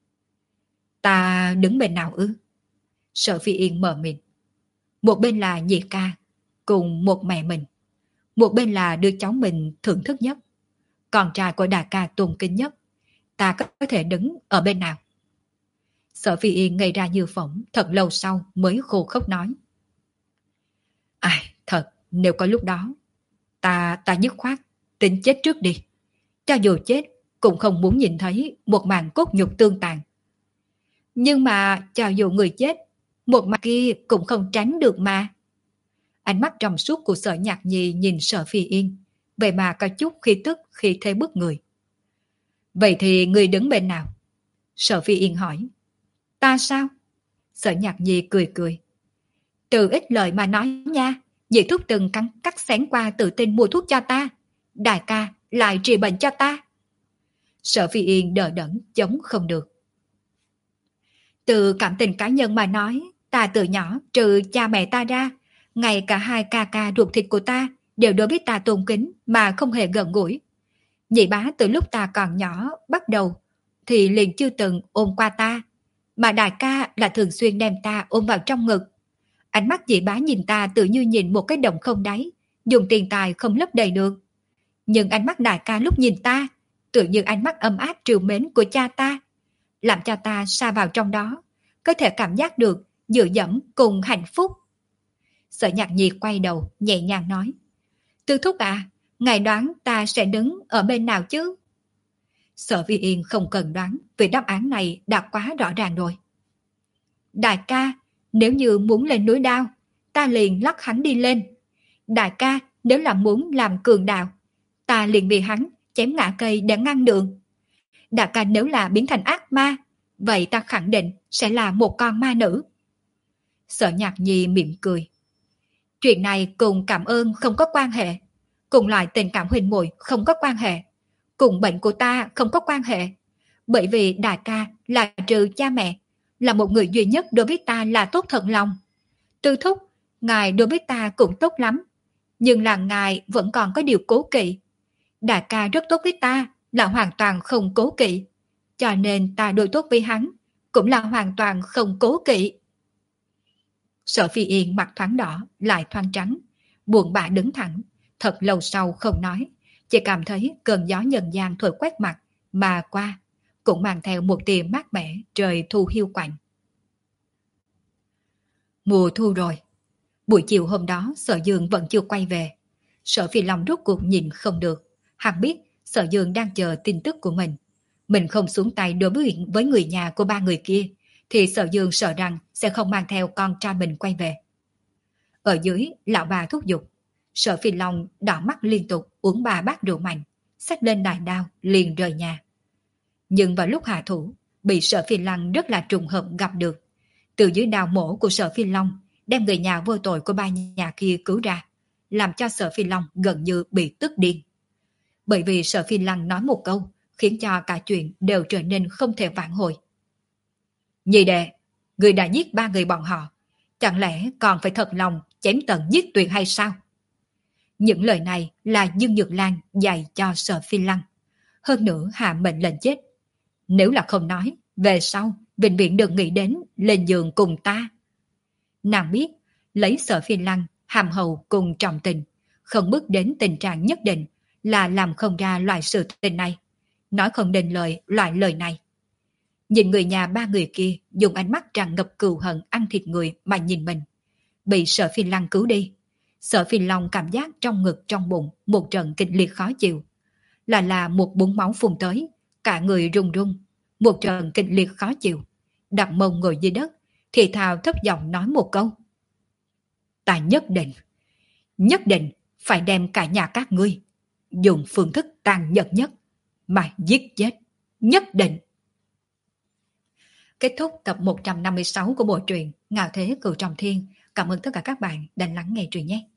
Ta đứng bên nào ư? Sở Phi Yên mở miệng. Một bên là nhị ca, cùng một mẹ mình. Một bên là đứa cháu mình thưởng thức nhất, con trai của đại ca tôn kính nhất. Ta có thể đứng ở bên nào? Sở Phi Yên ngây ra như phỏng, thật lâu sau mới khô khốc nói. Ai, thật, nếu có lúc đó, ta, ta dứt khoát, tính chết trước đi. Cho dù chết, cũng không muốn nhìn thấy một màn cốt nhục tương tàn. Nhưng mà, cho dù người chết, một mặt kia cũng không tránh được mà. Ánh mắt trong suốt của Sở Nhạc Nhi nhìn Sở Phi Yên, vậy mà có chút khi tức khi thế bức người. Vậy thì người đứng bên nào? Sở Phi Yên hỏi. Ta sao? Sở Nhạc Nhi cười cười. Từ ít lời mà nói nha, nhị thúc từng cắn cắt xén qua tự tin mua thuốc cho ta. Đại ca lại trị bệnh cho ta. Sở Phi Yên đờ đẫn chống không được. Từ cảm tình cá nhân mà nói, ta từ nhỏ trừ cha mẹ ta ra, ngay cả hai ca ca ruột thịt của ta đều đối với ta tôn kính mà không hề gần gũi. Nhị bá từ lúc ta còn nhỏ bắt đầu thì liền chưa từng ôm qua ta, mà đại ca là thường xuyên đem ta ôm vào trong ngực. Ánh mắt nhị bá nhìn ta tự như nhìn một cái đồng không đáy, dùng tiền tài không lấp đầy được. Nhưng ánh mắt đại ca lúc nhìn ta, tự như ánh mắt ấm áp trìu mến của cha ta, làm cho ta sa vào trong đó, có thể cảm giác được dựa dẫm cùng hạnh phúc. Sở Nhạc Nhi quay đầu, nhẹ nhàng nói. Tư thúc à, ngài đoán ta sẽ đứng ở bên nào chứ? Sở Vi Yên không cần đoán, vì đáp án này đã quá rõ ràng rồi. Đại ca, nếu như muốn lên núi đao, ta liền lắc hắn đi lên. Đại ca, nếu là muốn làm cường đạo, ta liền bị hắn chém ngã cây để ngăn đường. Đại ca nếu là biến thành ác ma, vậy ta khẳng định sẽ là một con ma nữ. Sở Nhạc Nhi mỉm cười. Chuyện này cùng cảm ơn không có quan hệ, cùng loại tình cảm huynh muội không có quan hệ, cùng bệnh của ta không có quan hệ, bởi vì đại ca là trừ cha mẹ, là một người duy nhất đối với ta là tốt thật lòng. Tư thúc, ngài đối với ta cũng tốt lắm, nhưng là ngài vẫn còn có điều cố kỵ. Đại ca rất tốt với ta, là hoàn toàn không cố kỵ, cho nên ta đối tốt với hắn cũng là hoàn toàn không cố kỵ. Sở Phi Yên mặt thoáng đỏ lại thoáng trắng, buồn bã đứng thẳng, thật lâu sau không nói, chỉ cảm thấy cơn gió nhân gian thổi quét mặt mà qua, cũng mang theo một tia mát mẻ trời thu hiu quạnh. Mùa thu rồi. Buổi chiều hôm đó Sở Dương vẫn chưa quay về. Sở Phi Long rốt cuộc nhìn không được, hắn biết Sở Dương đang chờ tin tức của mình. Mình không xuống tay đối với, với người nhà của ba người kia, thì Sở Dương sợ rằng sẽ không mang theo con trai mình quay về. Ở dưới, lão bà thúc giục. Sở Phi Long đỏ mắt liên tục uống ba bát rượu mạnh, xách lên đại đao liền rời nhà. Nhưng vào lúc hạ thủ, bị Sở Phi Long rất là trùng hợp gặp được. Từ dưới đao mổ của Sở Phi Long, đem người nhà vô tội của ba nhà kia cứu ra, làm cho Sở Phi Long gần như bị tức điên. Bởi vì Sở Phi Long nói một câu, khiến cho cả chuyện đều trở nên không thể vãn hồi. Nhị đệ, người đã giết ba người bọn họ, chẳng lẽ còn phải thật lòng chém tận giết tuyệt hay sao? Những lời này là Dương Nhược Lan dạy cho Sở Phi Lăng, hơn nữa hạ mệnh lệnh chết. Nếu là không nói, về sau vĩnh viễn đừng nghĩ đến lên giường cùng ta. Nàng biết, lấy Sở Phi Lăng, hàm hậu cùng trọng tình, không bước đến tình trạng nhất định là làm không ra loại sự tình này, nói không nên lời loại lời này. Nhìn người nhà ba người kia dùng ánh mắt tràn ngập cừu hận ăn thịt người mà nhìn mình, bị Sở Phi Lăng cứu đi. Sở Phi Long cảm giác trong ngực trong bụng một trận kịch liệt khó chịu, là là một búng máu phun tới, cả người run run, một trận kịch liệt khó chịu, đặt mông ngồi dưới đất, thì thào thấp giọng nói một câu: Ta nhất định, nhất định phải đem cả nhà các ngươi dùng phương thức tàn nhẫn nhất mà giết chết, nhất định. Kết thúc tập một trăm năm mươi sáu của bộ truyện Ngạo Thế Cửu Trọng Thiên. Cảm ơn tất cả các bạn đã lắng nghe truyện nhé.